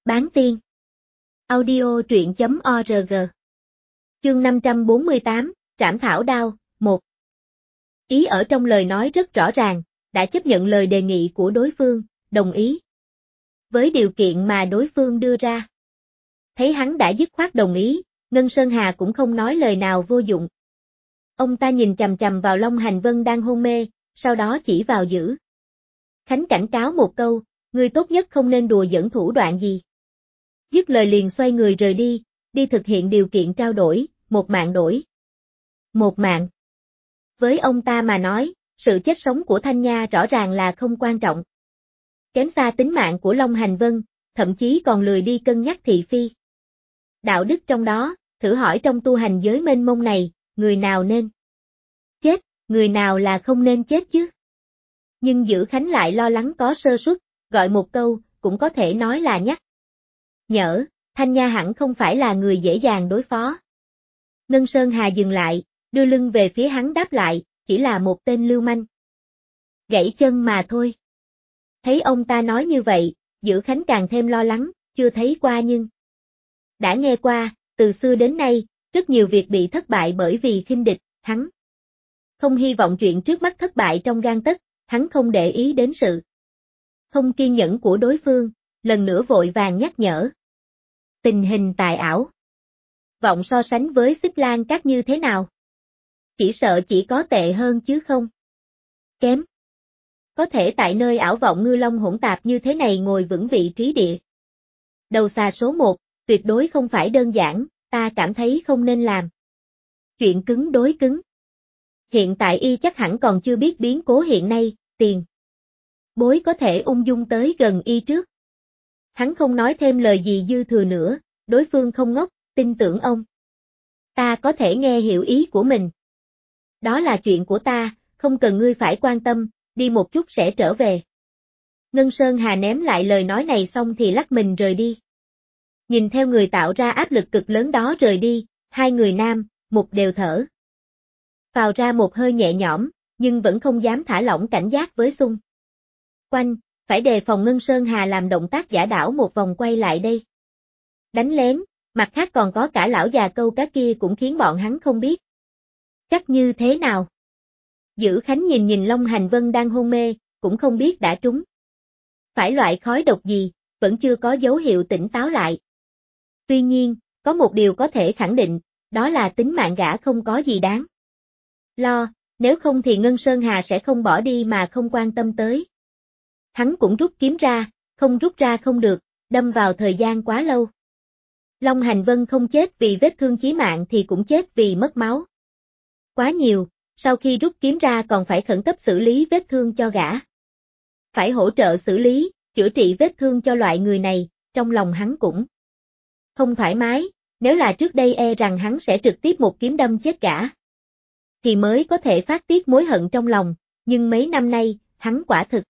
Bán tiên. Audio truyện.org. Chương 548, Trảm thảo đao, 1. Ý ở trong lời nói rất rõ ràng, đã chấp nhận lời đề nghị của đối phương, đồng ý với điều kiện mà đối phương đưa ra. Thấy hắn đã dứt khoát đồng ý, Ngân Sơn Hà cũng không nói lời nào vô dụng. Ông ta nhìn chằm chằm vào Long Hành Vân đang hôn mê, sau đó chỉ vào Dữ Khánh cảnh cáo một câu, ngươi tốt nhất không nên đùa giỡn thủ đoạn gì. Dứt lời liền xoay người rời đi, đi thực hiện điều kiện trao đổi, một mạng đổi một mạng. Với ông ta mà nói, sự chết sống của Thanh Nha rõ ràng là không quan trọng. Kém xa tính mạng của Long Hành Vân, thậm chí còn lười đi cân nhắc thị phi. Đạo đức trong đó, thử hỏi trong tu hành giới mênh mông này, người nào nên chết, người nào là không nên chết chứ? Nhưng Dữ Khánh lại lo lắng có sơ suất, gọi một câu, cũng có thể nói là nhắc nhở, Thanh Nha hẳn không phải là người dễ dàng đối phó. Ngân Sơn Hà dừng lại, đưa lưng về phía hắn đáp lại, chỉ là một tên lưu manh. Gãy chân mà thôi. Thấy ông ta nói như vậy, Dữ Khánh càng thêm lo lắng, chưa thấy qua nhưng đã nghe qua, từ xưa đến nay, rất nhiều việc bị thất bại bởi vì khinh địch, hắn không hy vọng chuyện trước mắt thất bại trong gang tấc, hắn không để ý đến sự không kiên nhẫn của đối phương, lần nữa vội vàng nhắc nhở. Tình hình tại ảo vọng so sánh với Xích Lan Các như thế nào? Chỉ sợ chỉ có tệ hơn chứ không kém. Có thể tại nơi ảo vọng ngư long hỗn tạp như thế này ngồi vững vị trí địa đầu xà số 1, tuyệt đối không phải đơn giản, ta cảm thấy không nên làm chuyện cứng đối cứng. Hiện tại y chắc hẳn còn chưa biết biến cố hiện nay, tiền bối có thể ung dung tới gần y trước. Hắn không nói thêm lời gì dư thừa nữa, đối phương không ngốc, tin tưởng ông. Ta có thể nghe hiểu ý của mình. Đó là chuyện của ta, không cần ngươi phải quan tâm, đi một chút sẽ trở về. Ngân Sơn Hà ném lại lời nói này xong thì lắc mình rời đi. Nhìn theo người tạo ra áp lực cực lớn đó rời đi, hai người nam, một đều thở vào ra một hơi nhẹ nhõm, nhưng vẫn không dám thả lỏng cảnh giác với xung quanh, phải đề phòng Ngân Sơn Hà làm động tác giả đảo một vòng quay lại đây. Đánh lén, mặt khác còn có cả lão già câu cá kia cũng khiến bọn hắn không biết chắc như thế nào. Dữ Khánh nhìn nhìn Long Hành Vân đang hôn mê, cũng không biết đã trúng phải loại khói độc gì, vẫn chưa có dấu hiệu tỉnh táo lại. Tuy nhiên, có một điều có thể khẳng định, đó là tính mạng gã không có gì đáng lo, nếu không thì Ngân Sơn Hà sẽ không bỏ đi mà không quan tâm tới. Hắn cũng rút kiếm ra, không rút ra không được, đâm vào thời gian quá lâu. Long Hành Vân không chết vì vết thương chí mạng thì cũng chết vì mất máu quá nhiều, sau khi rút kiếm ra còn phải khẩn cấp xử lý vết thương cho gã. Phải hỗ trợ xử lý, chữa trị vết thương cho loại người này, trong lòng hắn cũng không thoải mái, nếu là trước đây e rằng hắn sẽ trực tiếp một kiếm đâm chết gã. Thì mới có thể phát tiết mối hận trong lòng, nhưng mấy năm nay, hắn quả thực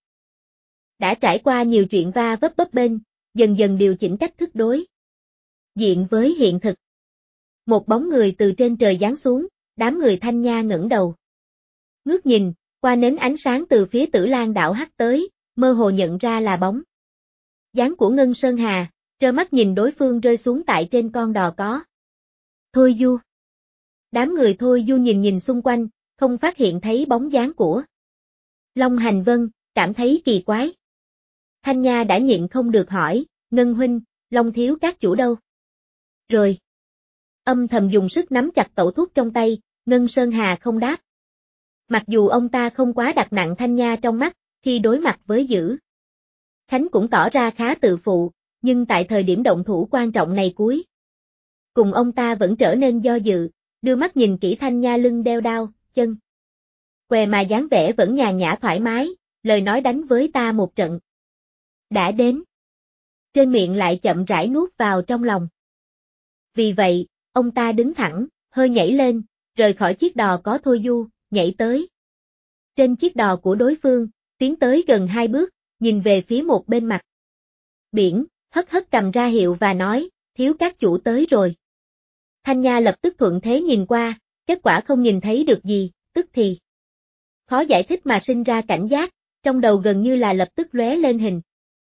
đã trải qua nhiều chuyện va vấp bấp bênh, dần dần điều chỉnh cách thức đối diện với hiện thực. Một bóng người từ trên trời giáng xuống, đám người Thanh Nha ngẩng đầu. Ngước nhìn, qua nến ánh sáng từ phía Tử Lan đảo hắt tới, mơ hồ nhận ra là bóng dáng của Ngân Sơn Hà, trơ mắt nhìn đối phương rơi xuống tại trên con đò có Thôi Du. Đám người Thôi Du nhìn nhìn xung quanh, không phát hiện thấy bóng dáng của Long Hành Vân, cảm thấy kỳ quái. Thanh Nha đã nhịn không được hỏi, Ngân huynh, Long thiếu các chủ đâu? Rồi. Âm thầm dùng sức nắm chặt tẩu thuốc trong tay, Ngân Sơn Hà không đáp. Mặc dù ông ta không quá đặt nặng Thanh Nha trong mắt, khi đối mặt với Dữ Khánh cũng tỏ ra khá tự phụ, nhưng tại thời điểm động thủ quan trọng này cuối cùng ông ta vẫn trở nên do dự, đưa mắt nhìn kỹ Thanh Nha lưng đeo đao, chân què mà dáng vẻ vẫn nhàn nhã thoải mái, lời nói đánh với ta một trận đã đến. Trên miệng lại chậm rãi nuốt vào trong lòng. Vì vậy, ông ta đứng thẳng, hơi nhảy lên, rời khỏi chiếc đò có Thôi Du, nhảy tới trên chiếc đò của đối phương, tiến tới gần 2 bước, nhìn về phía một bên mặt biển, hất hất cầm ra hiệu và nói, thiếu các chủ tới rồi. Thanh Nha lập tức thuận thế nhìn qua, kết quả không nhìn thấy được gì, tức thì khó giải thích mà sinh ra cảnh giác, trong đầu gần như là lập tức lóe lên hình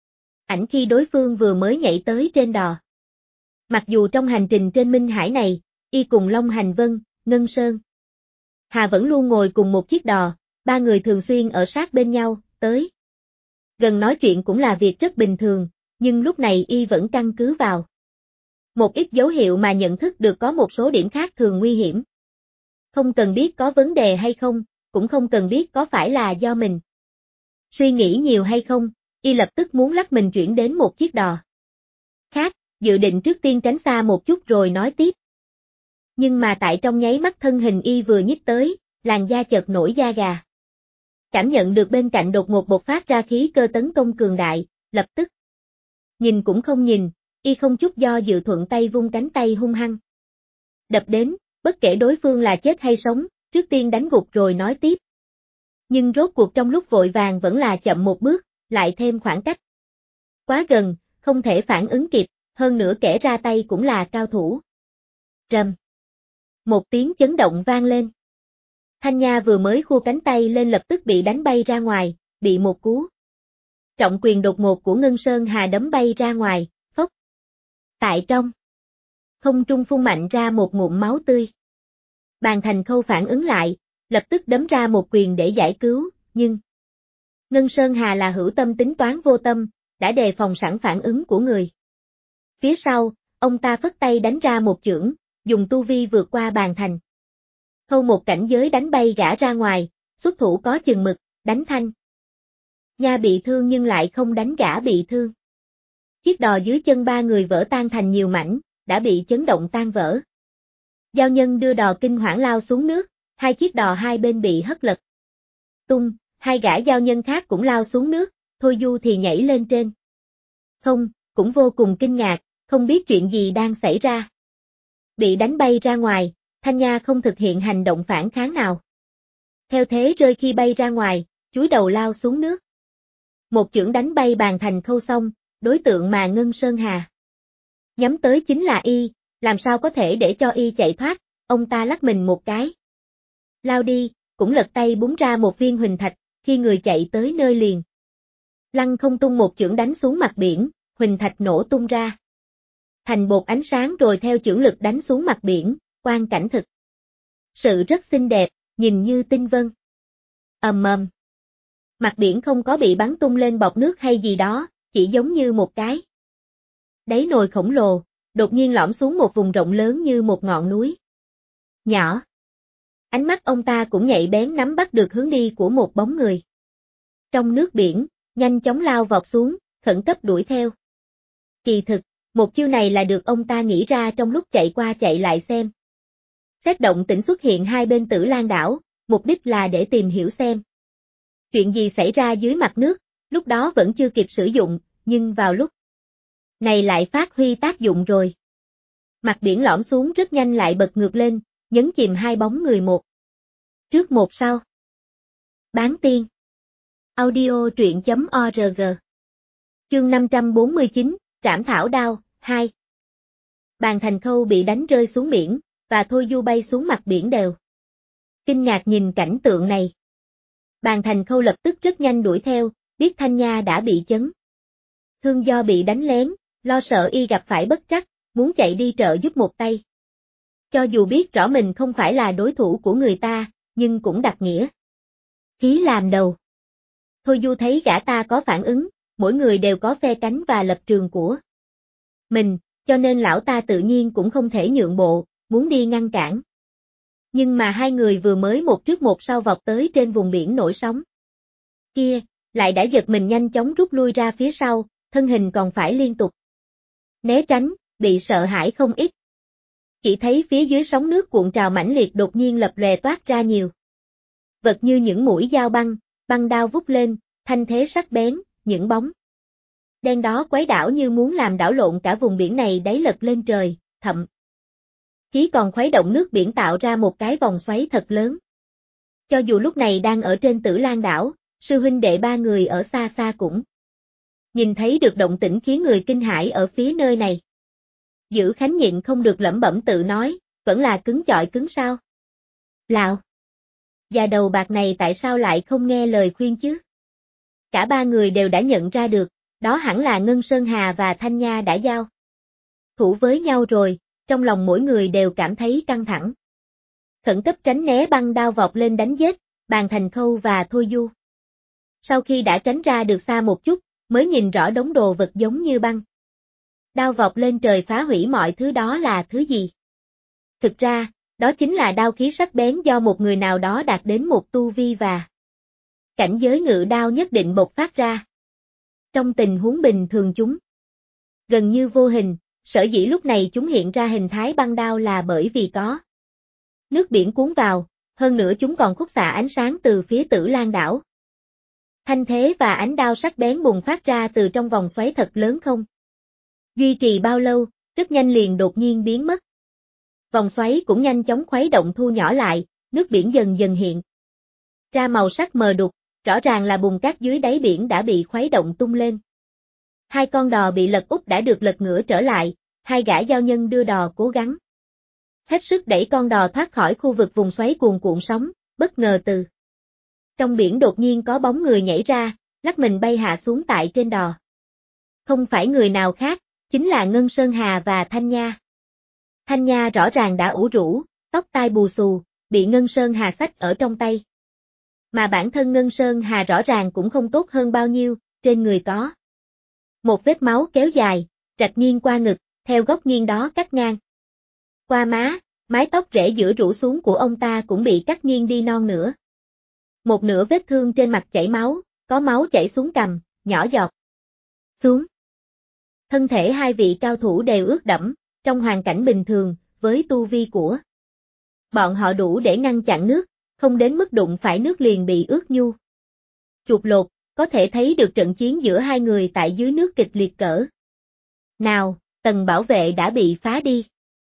ảnh khi đối phương vừa mới nhảy tới trên đò. Mặc dù trong hành trình trên Minh Hải này, y cùng Long Hành Vân, Ngân Sơn, Hà vẫn luôn ngồi cùng một chiếc đò, ba người thường xuyên ở sát bên nhau, tới gần nói chuyện cũng là việc rất bình thường, nhưng lúc này y vẫn căn cứ vào một ít dấu hiệu mà nhận thức được có một số điểm khác thường nguy hiểm. Không cần biết có vấn đề hay không, cũng không cần biết có phải là do mình suy nghĩ nhiều hay không, y lập tức muốn lắc mình chuyển đến một chiếc đò khác, dự định trước tiên tránh xa một chút rồi nói tiếp. Nhưng mà tại trong nháy mắt thân hình y vừa nhích tới, làn da chợt nổi da gà. Cảm nhận được bên cạnh đột ngột bộc phát ra khí cơ tấn công cường đại, lập tức nhìn cũng không nhìn, y không chút do dự thuận tay vung cánh tay hung hăng đập đến, bất kể đối phương là chết hay sống, trước tiên đánh gục rồi nói tiếp. Nhưng rốt cuộc trong lúc vội vàng vẫn là chậm một bước, lại thêm khoảng cách quá gần, không thể phản ứng kịp, hơn nữa kẻ ra tay cũng là cao thủ. Rầm. Một tiếng chấn động vang lên. Thanh Nha vừa mới khua cánh tay lên lập tức bị đánh bay ra ngoài, bị một cú trọng quyền đột ngột của Ngân Sơn Hà đấm bay ra ngoài, phốc. Tại trong không trung phun mạnh ra một ngụm máu tươi. Bàn Thành Khâu phản ứng lại, lập tức đấm ra một quyền để giải cứu, nhưng Ngân Sơn Hà là hữu tâm tính toán vô tâm, đã đề phòng sẵn phản ứng của người. Phía sau, ông ta phất tay đánh ra một chưởng, dùng tu vi vượt qua Bàn Thành Khâu một cảnh giới đánh bay gã ra ngoài, xuất thủ có chừng mực, đánh Thanh Nha bị thương nhưng lại không đánh gã bị thương. Chiếc đò dưới chân ba người vỡ tan thành nhiều mảnh, đã bị chấn động tan vỡ. Giao Nhân đưa đò kinh hoảng lao xuống nước, hai chiếc đò hai bên bị hất lật tung, hai gã giao nhân khác cũng lao xuống nước, Thôi Du thì nhảy lên trên không, cũng vô cùng kinh ngạc, không biết chuyện gì đang xảy ra. Bị đánh bay ra ngoài, Thanh Nha không thực hiện hành động phản kháng nào. Theo thế rơi khi bay ra ngoài, chúi đầu lao xuống nước. Một chưởng đánh bay Bàn Thành Khâu xong, đối tượng mà Ngân Sơn Hà nhắm tới chính là y, làm sao có thể để cho y chạy thoát, ông ta lắc mình một cái. Lao đi, cũng lật tay búng ra một viên huỳnh thạch, khi người chạy tới nơi liền. Lăng không tung một chưởng đánh xuống mặt biển, huỳnh thạch nổ tung ra. Thành bột ánh sáng rồi theo chưởng lực đánh xuống mặt biển, quang cảnh thực sự rất xinh đẹp, nhìn như tinh vân. Ầm ầm. Mặt biển không có bị bắn tung lên bọt nước hay gì đó, chỉ giống như một cái đáy nồi khổng lồ, đột nhiên lõm xuống một vùng rộng lớn như một ngọn núi nhỏ. Ánh mắt ông ta cũng nhạy bén nắm bắt được hướng đi của một bóng người. Trong nước biển, nhanh chóng lao vọt xuống, khẩn cấp đuổi theo. Kỳ thực, một chiêu này là được ông ta nghĩ ra trong lúc chạy qua chạy lại xem. Xét động tĩnh xuất hiện hai bên Tử Lan đảo, mục đích là để tìm hiểu xem chuyện gì xảy ra dưới mặt nước, lúc đó vẫn chưa kịp sử dụng, nhưng vào lúc này lại phát huy tác dụng rồi. Mặt biển lõm xuống rất nhanh lại bật ngược lên, nhấn chìm hai bóng người một trước một sau. Bán tiên. Audio truyện.org. Chương 549, Trảm Thảo Đao, 2. Bàn Thành Khâu bị đánh rơi xuống biển, và Thôi Du bay xuống mặt biển đều kinh ngạc nhìn cảnh tượng này. Bàn Thành Khâu lập tức rất nhanh đuổi theo, biết Thanh Nha đã bị chấn thương do bị đánh lén, lo sợ y gặp phải bất trắc, muốn chạy đi trợ giúp một tay. Cho dù biết rõ mình không phải là đối thủ của người ta, nhưng cũng đặt nghĩa khí làm đầu. Thôi Du thấy gã ta có phản ứng, mỗi người đều có phe cánh và lập trường của mình, cho nên lão ta tự nhiên cũng không thể nhượng bộ, muốn đi ngăn cản. Nhưng mà hai người vừa mới một trước một sau vọt tới trên vùng biển nổi sóng kia, lại đã giật mình nhanh chóng rút lui ra phía sau, thân hình còn phải liên tục né tránh, bị sợ hãi không ít. Chỉ thấy phía dưới sóng nước cuộn trào mãnh liệt đột nhiên lập lòe toát ra nhiều vật như những mũi dao băng, băng đao vút lên, thanh thế sắc bén, những bóng đen đó quấy đảo như muốn làm đảo lộn cả vùng biển này đáy lật lên trời, thậm chí còn khuấy động nước biển tạo ra một cái vòng xoáy thật lớn. Cho dù lúc này đang ở trên Tử Lan đảo, sư huynh đệ ba người ở xa xa cũng nhìn thấy được động tĩnh khiến người kinh hãi ở phía nơi này. Dữ Khánh nhịn không được lẩm bẩm tự nói, vẫn là cứng chọi cứng sao? Lạo! Già đầu bạc này tại sao lại không nghe lời khuyên chứ? Cả ba người đều đã nhận ra được, đó hẳn là Ngân Sơn Hà và Thanh Nha đã giao thủ với nhau rồi, trong lòng mỗi người đều cảm thấy căng thẳng. Khẩn cấp tránh né băng đao vọt lên đánh giết, Bàn Thành Khâu và Thôi Du. Sau khi đã tránh ra được xa một chút, mới nhìn rõ đống đồ vật giống như băng đao vọt lên trời phá hủy mọi thứ đó là thứ gì. Thực ra, đó chính là đao khí sắc bén do một người nào đó đạt đến một tu vi và cảnh giới ngự đao nhất định bộc phát ra. Trong tình huống bình thường chúng gần như vô hình, sở dĩ lúc này chúng hiện ra hình thái băng đao là bởi vì có nước biển cuốn vào, hơn nữa chúng còn khúc xạ ánh sáng từ phía Tử Lan đảo. Thanh thế và ánh đao sắc bén bùng phát ra từ trong vòng xoáy thật lớn không duy trì bao lâu, rất nhanh liền đột nhiên biến mất. Vòng xoáy cũng nhanh chóng khuấy động thu nhỏ lại, nước biển dần dần hiện ra màu sắc mờ đục, rõ ràng là bùn cát dưới đáy biển đã bị khuấy động tung lên. Hai con đò bị lật úp đã được lật ngửa trở lại, hai gã giao nhân đưa đò cố gắng hết sức đẩy con đò thoát khỏi khu vực vùng xoáy cuồn cuộn sóng, bất ngờ từ trong biển đột nhiên có bóng người nhảy ra, lắc mình bay hạ xuống tại trên đò. Không phải người nào khác, chính là Ngân Sơn Hà và Thanh Nha. Thanh Nha rõ ràng đã ủ rũ, tóc tai bù xù, bị Ngân Sơn Hà xách ở trong tay. Mà bản thân Ngân Sơn Hà rõ ràng cũng không tốt hơn bao nhiêu, trên người có một vết máu kéo dài, rạch nghiêng qua ngực, theo góc nghiêng đó cắt ngang qua má, mái tóc rễ giữa rủ xuống của ông ta cũng bị cắt nghiêng đi non nửa. Một nửa vết thương trên mặt chảy máu, có máu chảy xuống cằm, nhỏ giọt xuống. Thân thể hai vị cao thủ đều ướt đẫm, trong hoàn cảnh bình thường, với tu vi của bọn họ đủ để ngăn chặn nước, không đến mức đụng phải nước liền bị ướt nhu. Chuột lột, có thể thấy được trận chiến giữa hai người tại dưới nước kịch liệt cỡ nào, tầng bảo vệ đã bị phá đi.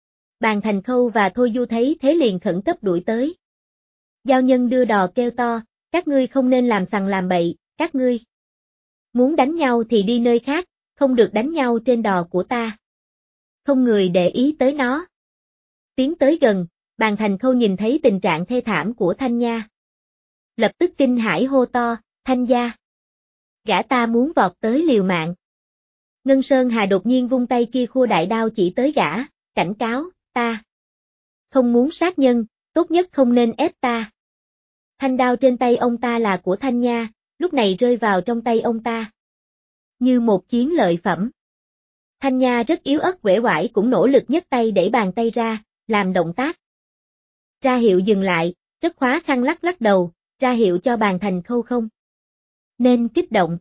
Bàn Thành Khâu và Thôi Du thấy thế liền khẩn cấp đuổi tới. Giao nhân đưa đò kêu to, các ngươi không nên làm sằng làm bậy, các ngươi muốn đánh nhau thì đi nơi khác, không được đánh nhau trên đò của ta. Không người để ý tới nó. Tiến tới gần, Bàn Thành Khâu nhìn thấy tình trạng thê thảm của Thanh Nha. Lập tức kinh hãi hô to, Thanh Gia. Gã ta muốn vọt tới liều mạng. Ngân Sơn Hà đột nhiên vung tay kia khua đại đao chỉ tới gã, cảnh cáo, ta không muốn sát nhân, tốt nhất không nên ép ta. Thanh đao trên tay ông ta là của Thanh Nha, lúc này rơi vào trong tay ông ta như một chiến lợi phẩm. Thanh Nha rất yếu ớt uể oải cũng nỗ lực nhấc tay đẩy bàn tay ra, làm động tác ra hiệu dừng lại, rất khóa khăn lắc lắc đầu, ra hiệu cho Bàn Thành Khâu không nên kích động.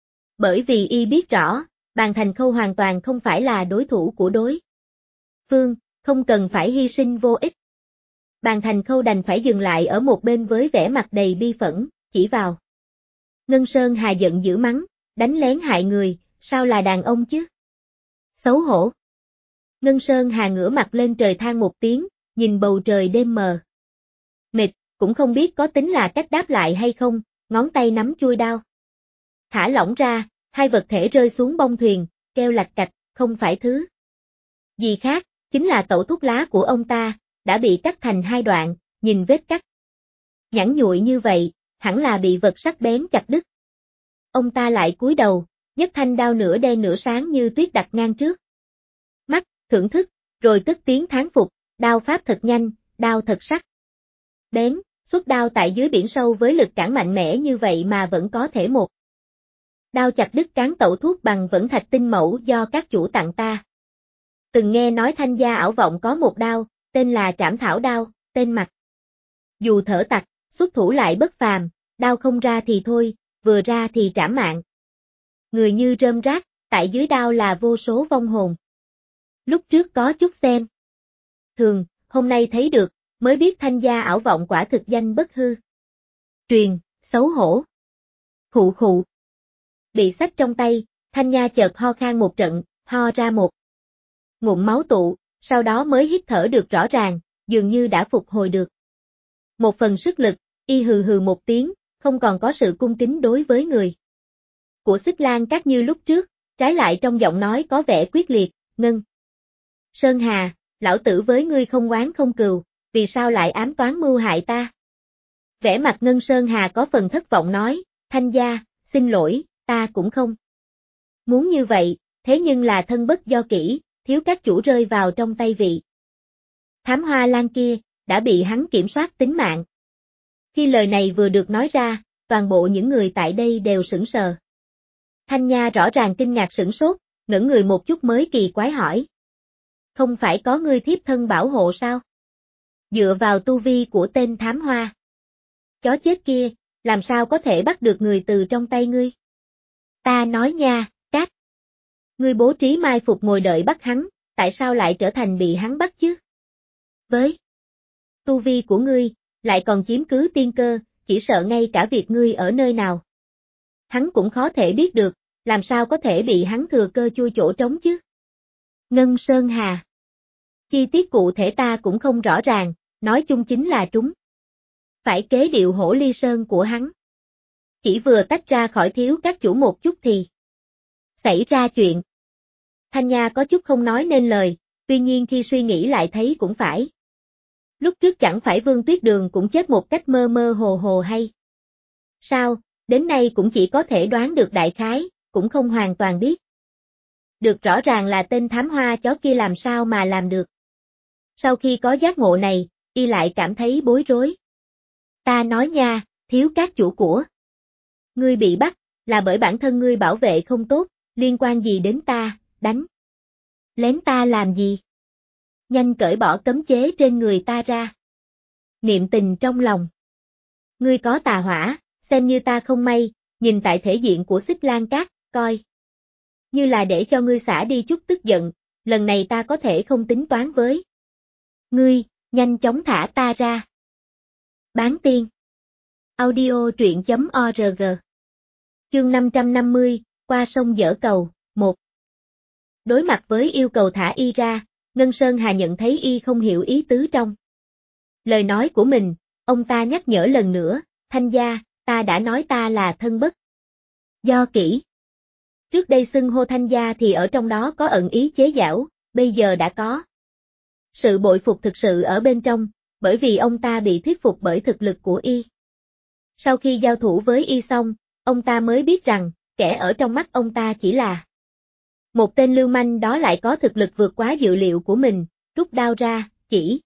Bởi vì y biết rõ, Bàn Thành Khâu hoàn toàn không phải là đối thủ của đối phương, không cần phải hy sinh vô ích. Bàn Thành Khâu đành phải dừng lại ở một bên với vẻ mặt đầy bi phẫn, chỉ vào. Ngân Sơn Hà giận dữ mắng, đánh lén hại người, sao là đàn ông chứ? Xấu hổ. Ngân Sơn Hà ngửa mặt lên trời than một tiếng, nhìn bầu trời đêm mờ mịt, cũng không biết có tính là cách đáp lại hay không, ngón tay nắm chuôi đao. Thả lỏng ra, hai vật thể rơi xuống bông thuyền, kêu lạch cạch, không phải thứ gì khác, chính là tẩu thuốc lá của ông ta, đã bị cắt thành hai đoạn, nhìn vết cắt nhẵn nhụi như vậy, hẳn là bị vật sắc bén chặt đứt. Ông ta lại cúi đầu, nhấc thanh đao nửa đen nửa sáng như tuyết đặt ngang trước mắt, thưởng thức, rồi cất tiếng thán phục, đao pháp thật nhanh, đao thật sắc bén, xuất đao tại dưới biển sâu với lực cản mạnh mẽ như vậy mà vẫn có thể một đao chặt đứt cán tẩu thuốc bằng vẫn thạch tinh mẫu do các chủ tặng ta. Từng nghe nói Thanh gia ảo vọng có một đao, tên là Trảm Thảo đao, tên mặc dù thở tặc, xuất thủ lại bất phàm, đao không ra thì thôi, vừa ra thì trảm mạng. Người như rơm rác, tại dưới đao là vô số vong hồn. Lúc trước có chút xem thường, hôm nay thấy được, mới biết Thanh gia ảo vọng quả thực danh bất hư truyền, xấu hổ. Khụ khụ. Bị xách trong tay, Thanh Nha chợt ho khan một trận, ho ra một ngụm máu tụ, sau đó mới hít thở được rõ ràng, dường như đã phục hồi được một phần sức lực, y hừ hừ một tiếng, không còn có sự cung kính đối với người của Xích Lan Các như lúc trước, trái lại trong giọng nói có vẻ quyết liệt, Ngân Sơn Hà, lão tử với ngươi không oán không cừu, vì sao lại ám toán mưu hại ta? Vẻ mặt Ngân Sơn Hà có phần thất vọng nói, Thanh gia, xin lỗi, ta cũng không Muốn như vậy, thế nhưng là thân bất do kỹ, thiếu các chủ rơi vào trong tay vị thám hoa lang kia, đã bị hắn kiểm soát tính mạng. Khi lời này vừa được nói ra, toàn bộ những người tại đây đều sững sờ. Thanh Nha rõ ràng kinh ngạc sửng sốt, ngẩn người một chút mới kỳ quái hỏi. Không phải có ngươi thiếp thân bảo hộ sao? Dựa vào tu vi của tên thám hoa. Chó chết kia, làm sao có thể bắt được người từ trong tay ngươi? Ta nói nha, Cát. Ngươi bố trí mai phục ngồi đợi bắt hắn, tại sao lại trở thành bị hắn bắt chứ? Với tu vi của ngươi, lại còn chiếm cứ tiên cơ, chỉ sợ ngay cả việc ngươi ở nơi nào. Hắn cũng khó thể biết được, làm sao có thể bị hắn thừa cơ chui chỗ trống chứ? Ngân Sơn Hà. Chi tiết cụ thể ta cũng không rõ ràng, nói chung chính là trúng. Phải kế điệu hổ ly sơn của hắn. Chỉ vừa tách ra khỏi thiếu các chủ một chút thì xảy ra chuyện. Thanh Nha có chút không nói nên lời, tuy nhiên khi suy nghĩ lại thấy cũng phải. Lúc trước chẳng phải Vương Tuyết Đường cũng chết một cách mơ mơ hồ hồ hay? Sao, đến nay cũng chỉ có thể đoán được đại khái, cũng không hoàn toàn biết. Được rõ ràng là tên thám hoa chó kia làm sao mà làm được. Sau khi có giác ngộ này, y lại cảm thấy bối rối. Ta nói nha, thiếu các chủ của. Ngươi bị bắt, là bởi bản thân ngươi bảo vệ không tốt, liên quan gì đến ta, đánh. Lén ta làm gì? Nhanh cởi bỏ cấm chế trên người ta ra. Niệm tình trong lòng. Ngươi có tà hỏa, xem như ta không may, nhìn tại thể diện của Xích Lan Cát, coi. Như là để cho ngươi xả đi chút tức giận, lần này ta có thể không tính toán với. Ngươi, nhanh chóng thả ta ra. Bán tiên. Audio truyện.org. Chương 550, qua sông dỡ cầu, 1. Đối mặt với yêu cầu thả y ra, Ngân Sơn Hà nhận thấy y không hiểu ý tứ trong lời nói của mình, ông ta nhắc nhở lần nữa, Thanh gia, ta đã nói ta là thân bất do kỹ. Trước đây xưng hô Thanh gia thì ở trong đó có ẩn ý chế giễu, bây giờ đã có sự bội phục thực sự ở bên trong, bởi vì ông ta bị thuyết phục bởi thực lực của y. Sau khi giao thủ với y xong, ông ta mới biết rằng, kẻ ở trong mắt ông ta chỉ là một tên lưu manh, đó lại có thực lực vượt quá dự liệu của mình, rút đao ra, chỉ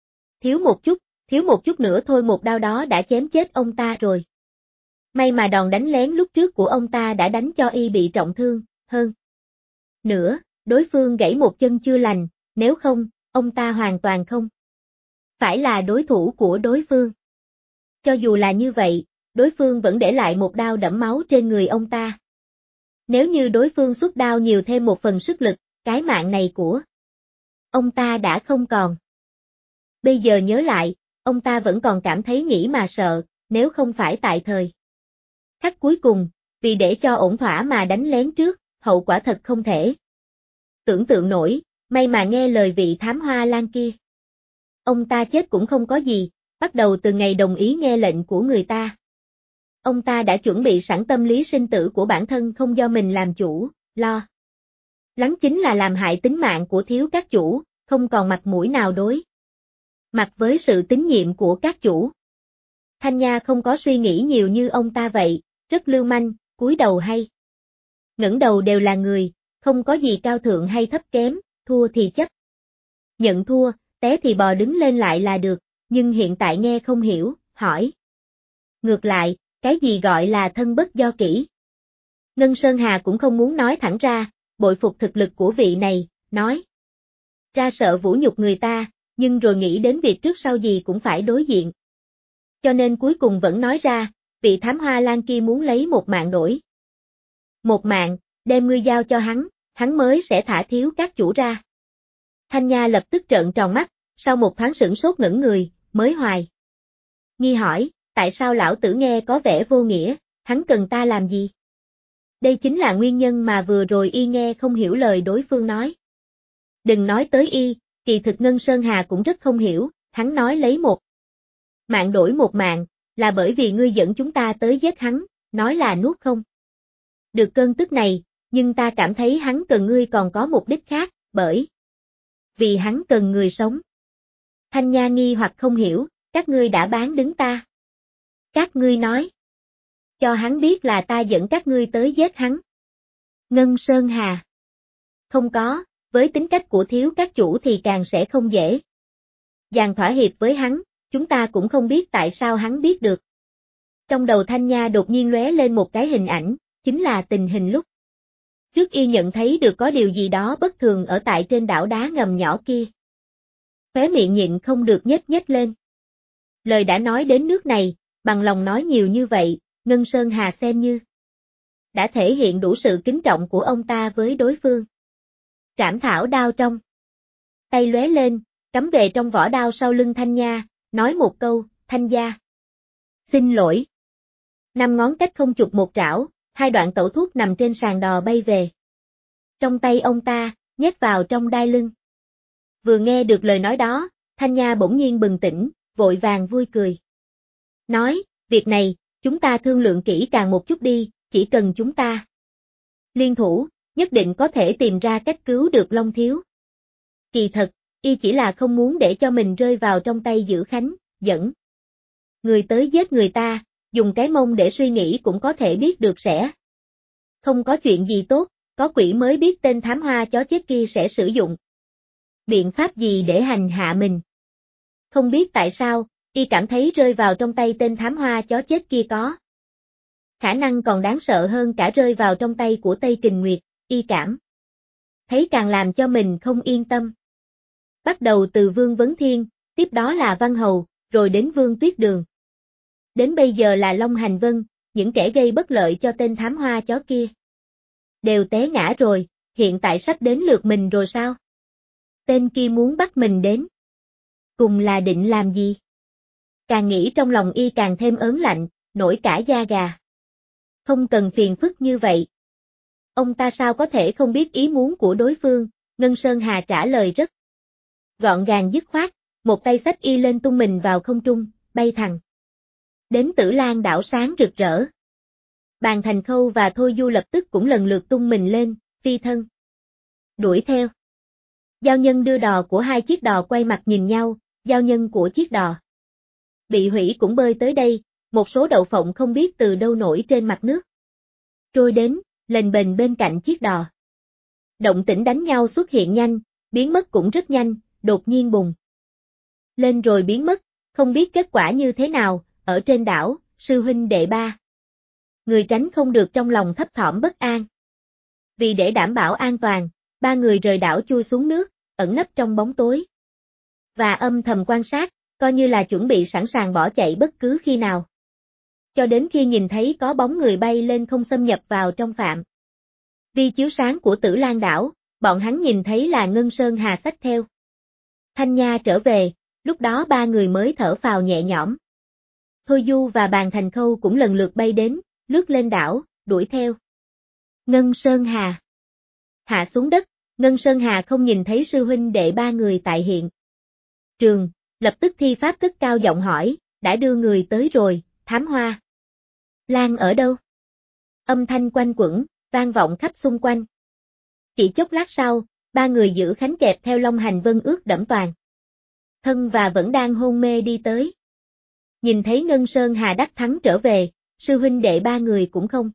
thiếu một chút nữa thôi một đao đó đã chém chết ông ta rồi. May mà đòn đánh lén lúc trước của ông ta đã đánh cho y bị trọng thương, hơn nữa, đối phương gãy một chân chưa lành, nếu không, ông ta hoàn toàn không phải là đối thủ của đối phương. Cho dù là như vậy, đối phương vẫn để lại một đao đẫm máu trên người ông ta. Nếu như đối phương xuất đao nhiều thêm một phần sức lực, cái mạng này của ông ta đã không còn. Bây giờ nhớ lại, ông ta vẫn còn cảm thấy nghĩ mà sợ, nếu không phải tại thời khắc cuối cùng, vì để cho ổn thỏa mà đánh lén trước, hậu quả thật không thể tưởng tượng nổi, may mà nghe lời vị thám hoa lang kia. Ông ta chết cũng không có gì, bắt đầu từ ngày đồng ý nghe lệnh của người ta. Ông ta đã chuẩn bị sẵn tâm lý sinh tử của bản thân không do mình làm chủ, lo lắng chính là làm hại tính mạng của thiếu các chủ, không còn mặt mũi nào đối mặt với sự tín nhiệm của các chủ. Thanh Nha không có suy nghĩ nhiều như ông ta vậy, rất lưu manh, cúi đầu hay ngẩng đầu đều là người, không có gì cao thượng hay thấp kém, thua thì chấp nhận thua, té thì bò đứng lên lại là được, nhưng hiện tại nghe không hiểu, hỏi. Ngược lại, cái gì gọi là thân bất do kỹ? Ngân Sơn Hà cũng không muốn nói thẳng ra, bội phục thực lực của vị này, nói ra sợ vũ nhục người ta, nhưng rồi nghĩ đến việc trước sau gì cũng phải đối diện. Cho nên cuối cùng vẫn nói ra, vị thám hoa lang kia muốn lấy một mạng đổi một mạng, đem ngươi giao cho hắn mới sẽ thả thiếu các chủ ra. Thanh Nha lập tức trợn tròn mắt, sau một thoáng sửng sốt ngẩn người, mới hoài nghi hỏi, tại sao lão tử nghe có vẻ vô nghĩa, hắn cần ta làm gì? Đây chính là nguyên nhân mà vừa rồi y nghe không hiểu lời đối phương nói. Đừng nói tới y, kỳ thực Ngân Sơn Hà cũng rất không hiểu, hắn nói lấy một mạng đổi một mạng, là bởi vì ngươi dẫn chúng ta tới giết hắn, nói là nuốt không được cơn tức này, nhưng ta cảm thấy hắn cần ngươi còn có mục đích khác, bởi vì hắn cần người sống. Thanh Nha nghi hoặc không hiểu, các ngươi đã bán đứng ta. Các ngươi nói cho hắn biết là ta dẫn các ngươi tới giết hắn. Ngân Sơn Hà. Không có, với tính cách của thiếu các chủ thì càng sẽ không dễ dàng thỏa hiệp với hắn, chúng ta cũng không biết tại sao hắn biết được. Trong đầu Thanh Nha đột nhiên lóe lên một cái hình ảnh, chính là tình hình lúc trước y nhận thấy được có điều gì đó bất thường ở tại trên đảo đá ngầm nhỏ kia. Khóe miệng nhịn không được nhếch nhếch lên. Lời đã nói đến nước này, bằng lòng nói nhiều như vậy, Ngân Sơn Hà xem như đã thể hiện đủ sự kính trọng của ông ta với đối phương. Trảm thảo đao trong tay lóe lên, cắm về trong vỏ đao sau lưng Thanh Nha, nói một câu, Thanh gia. Xin lỗi. 5 ngón cách không chụp một trảo, 2 đoạn tẩu thuốc nằm trên sàn đò bay về. Trong tay ông ta, nhét vào trong đai lưng. Vừa nghe được lời nói đó, Thanh Nha bỗng nhiên bừng tỉnh, vội vàng vui cười. Nói, việc này, chúng ta thương lượng kỹ càng một chút đi, chỉ cần chúng ta liên thủ, nhất định có thể tìm ra cách cứu được Long Thiếu. Kỳ thật, y chỉ là không muốn để cho mình rơi vào trong tay Dữ Khánh, dẫn người tới giết người ta, dùng cái mông để suy nghĩ cũng có thể biết được sẽ không có chuyện gì tốt, có quỷ mới biết tên thám hoa chó chết kia sẽ sử dụng biện pháp gì để hành hạ mình. Không biết tại sao, y cảm thấy rơi vào trong tay tên thám hoa chó chết kia có khả năng còn đáng sợ hơn cả rơi vào trong tay của Tây Kình Nguyệt, y cảm thấy càng làm cho mình không yên tâm. Bắt đầu từ Vương Vấn Thiên, tiếp đó là Văn Hầu, rồi đến Vương Tuyết Đường. Đến bây giờ là Long Hành Vân, những kẻ gây bất lợi cho tên thám hoa chó kia đều té ngã rồi, hiện tại sắp đến lượt mình rồi sao? Tên kia muốn bắt mình đến cùng là định làm gì? Càng nghĩ trong lòng y càng thêm ớn lạnh, nổi cả da gà. Không cần phiền phức như vậy. Ông ta sao có thể không biết ý muốn của đối phương, Ngân Sơn Hà trả lời rất gọn gàng dứt khoát, một tay xách y lên tung mình vào không trung, bay thẳng đến Tử Lan đảo sáng rực rỡ. Bàn Thành Khâu và Thôi Du lập tức cũng lần lượt tung mình lên, phi thân đuổi theo. Giao nhân đưa đò của 2 chiếc đò quay mặt nhìn nhau, giao nhân của chiếc đò bị hủy cũng bơi tới đây, một số đậu phộng không biết từ đâu nổi trên mặt nước. Trôi đến, lềnh bềnh bên cạnh chiếc đò. Động tĩnh đánh nhau xuất hiện nhanh, biến mất cũng rất nhanh, đột nhiên bùng lên rồi biến mất, không biết kết quả như thế nào, ở trên đảo, sư huynh đệ ba người tránh không được trong lòng thấp thỏm bất an. Vì để đảm bảo an toàn, 3 người rời đảo chui xuống nước, ẩn nấp trong bóng tối và âm thầm quan sát, coi như là chuẩn bị sẵn sàng bỏ chạy bất cứ khi nào. Cho đến khi nhìn thấy có bóng người bay lên không xâm nhập vào trong phạm vi chiếu sáng của Tử Lan đảo, bọn hắn nhìn thấy là Ngân Sơn Hà xách theo Thanh Nha trở về, lúc đó 3 người mới thở phào nhẹ nhõm. Thôi Du và Bàn Thành Khâu cũng lần lượt bay đến, lướt lên đảo, đuổi theo Ngân Sơn Hà. Hạ xuống đất, Ngân Sơn Hà không nhìn thấy sư huynh đệ 3 người tại hiện trường, lập tức thi pháp cất cao giọng hỏi, đã đưa người tới rồi, thám hoa Lan ở đâu? Âm thanh quanh quẩn, vang vọng khắp xung quanh. Chỉ chốc lát sau, 3 người Giữ Khánh kẹp theo Long Hành Vân ướt đẫm toàn thân và vẫn đang hôn mê đi tới. Nhìn thấy Ngân Sơn Hà đắc thắng trở về, sư huynh đệ 3 người cũng không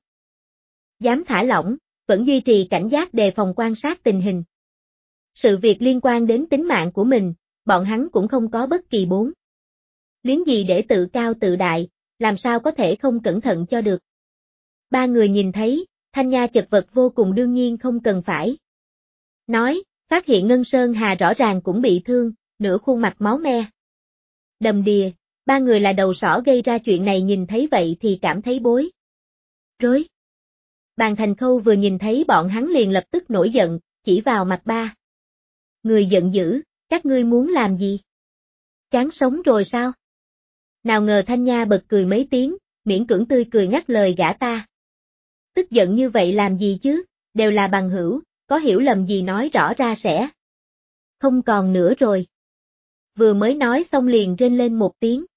dám thả lỏng, vẫn duy trì cảnh giác đề phòng quan sát tình hình. Sự việc liên quan đến tính mạng của mình, bọn hắn cũng không có bất kỳ bốn luyến gì để tự cao tự đại, làm sao có thể không cẩn thận cho được. 3 người nhìn thấy, Thanh Nha chật vật vô cùng đương nhiên không cần phải nói, phát hiện Ngân Sơn Hà rõ ràng cũng bị thương, nửa khuôn mặt máu me đầm đìa, 3 người là đầu sỏ gây ra chuyện này nhìn thấy vậy thì cảm thấy bối rối. Bàn Thành Khâu vừa nhìn thấy bọn hắn liền lập tức nổi giận, chỉ vào mặt 3 người giận dữ, các ngươi muốn làm gì? Chán sống rồi sao? Nào ngờ Thanh Nha bật cười mấy tiếng, miễn cưỡng tươi cười ngắt lời gã ta. Tức giận như vậy làm gì chứ, đều là bằng hữu, có hiểu lầm gì nói rõ ra sẽ không còn nữa rồi. Vừa mới nói xong liền rên lên một tiếng.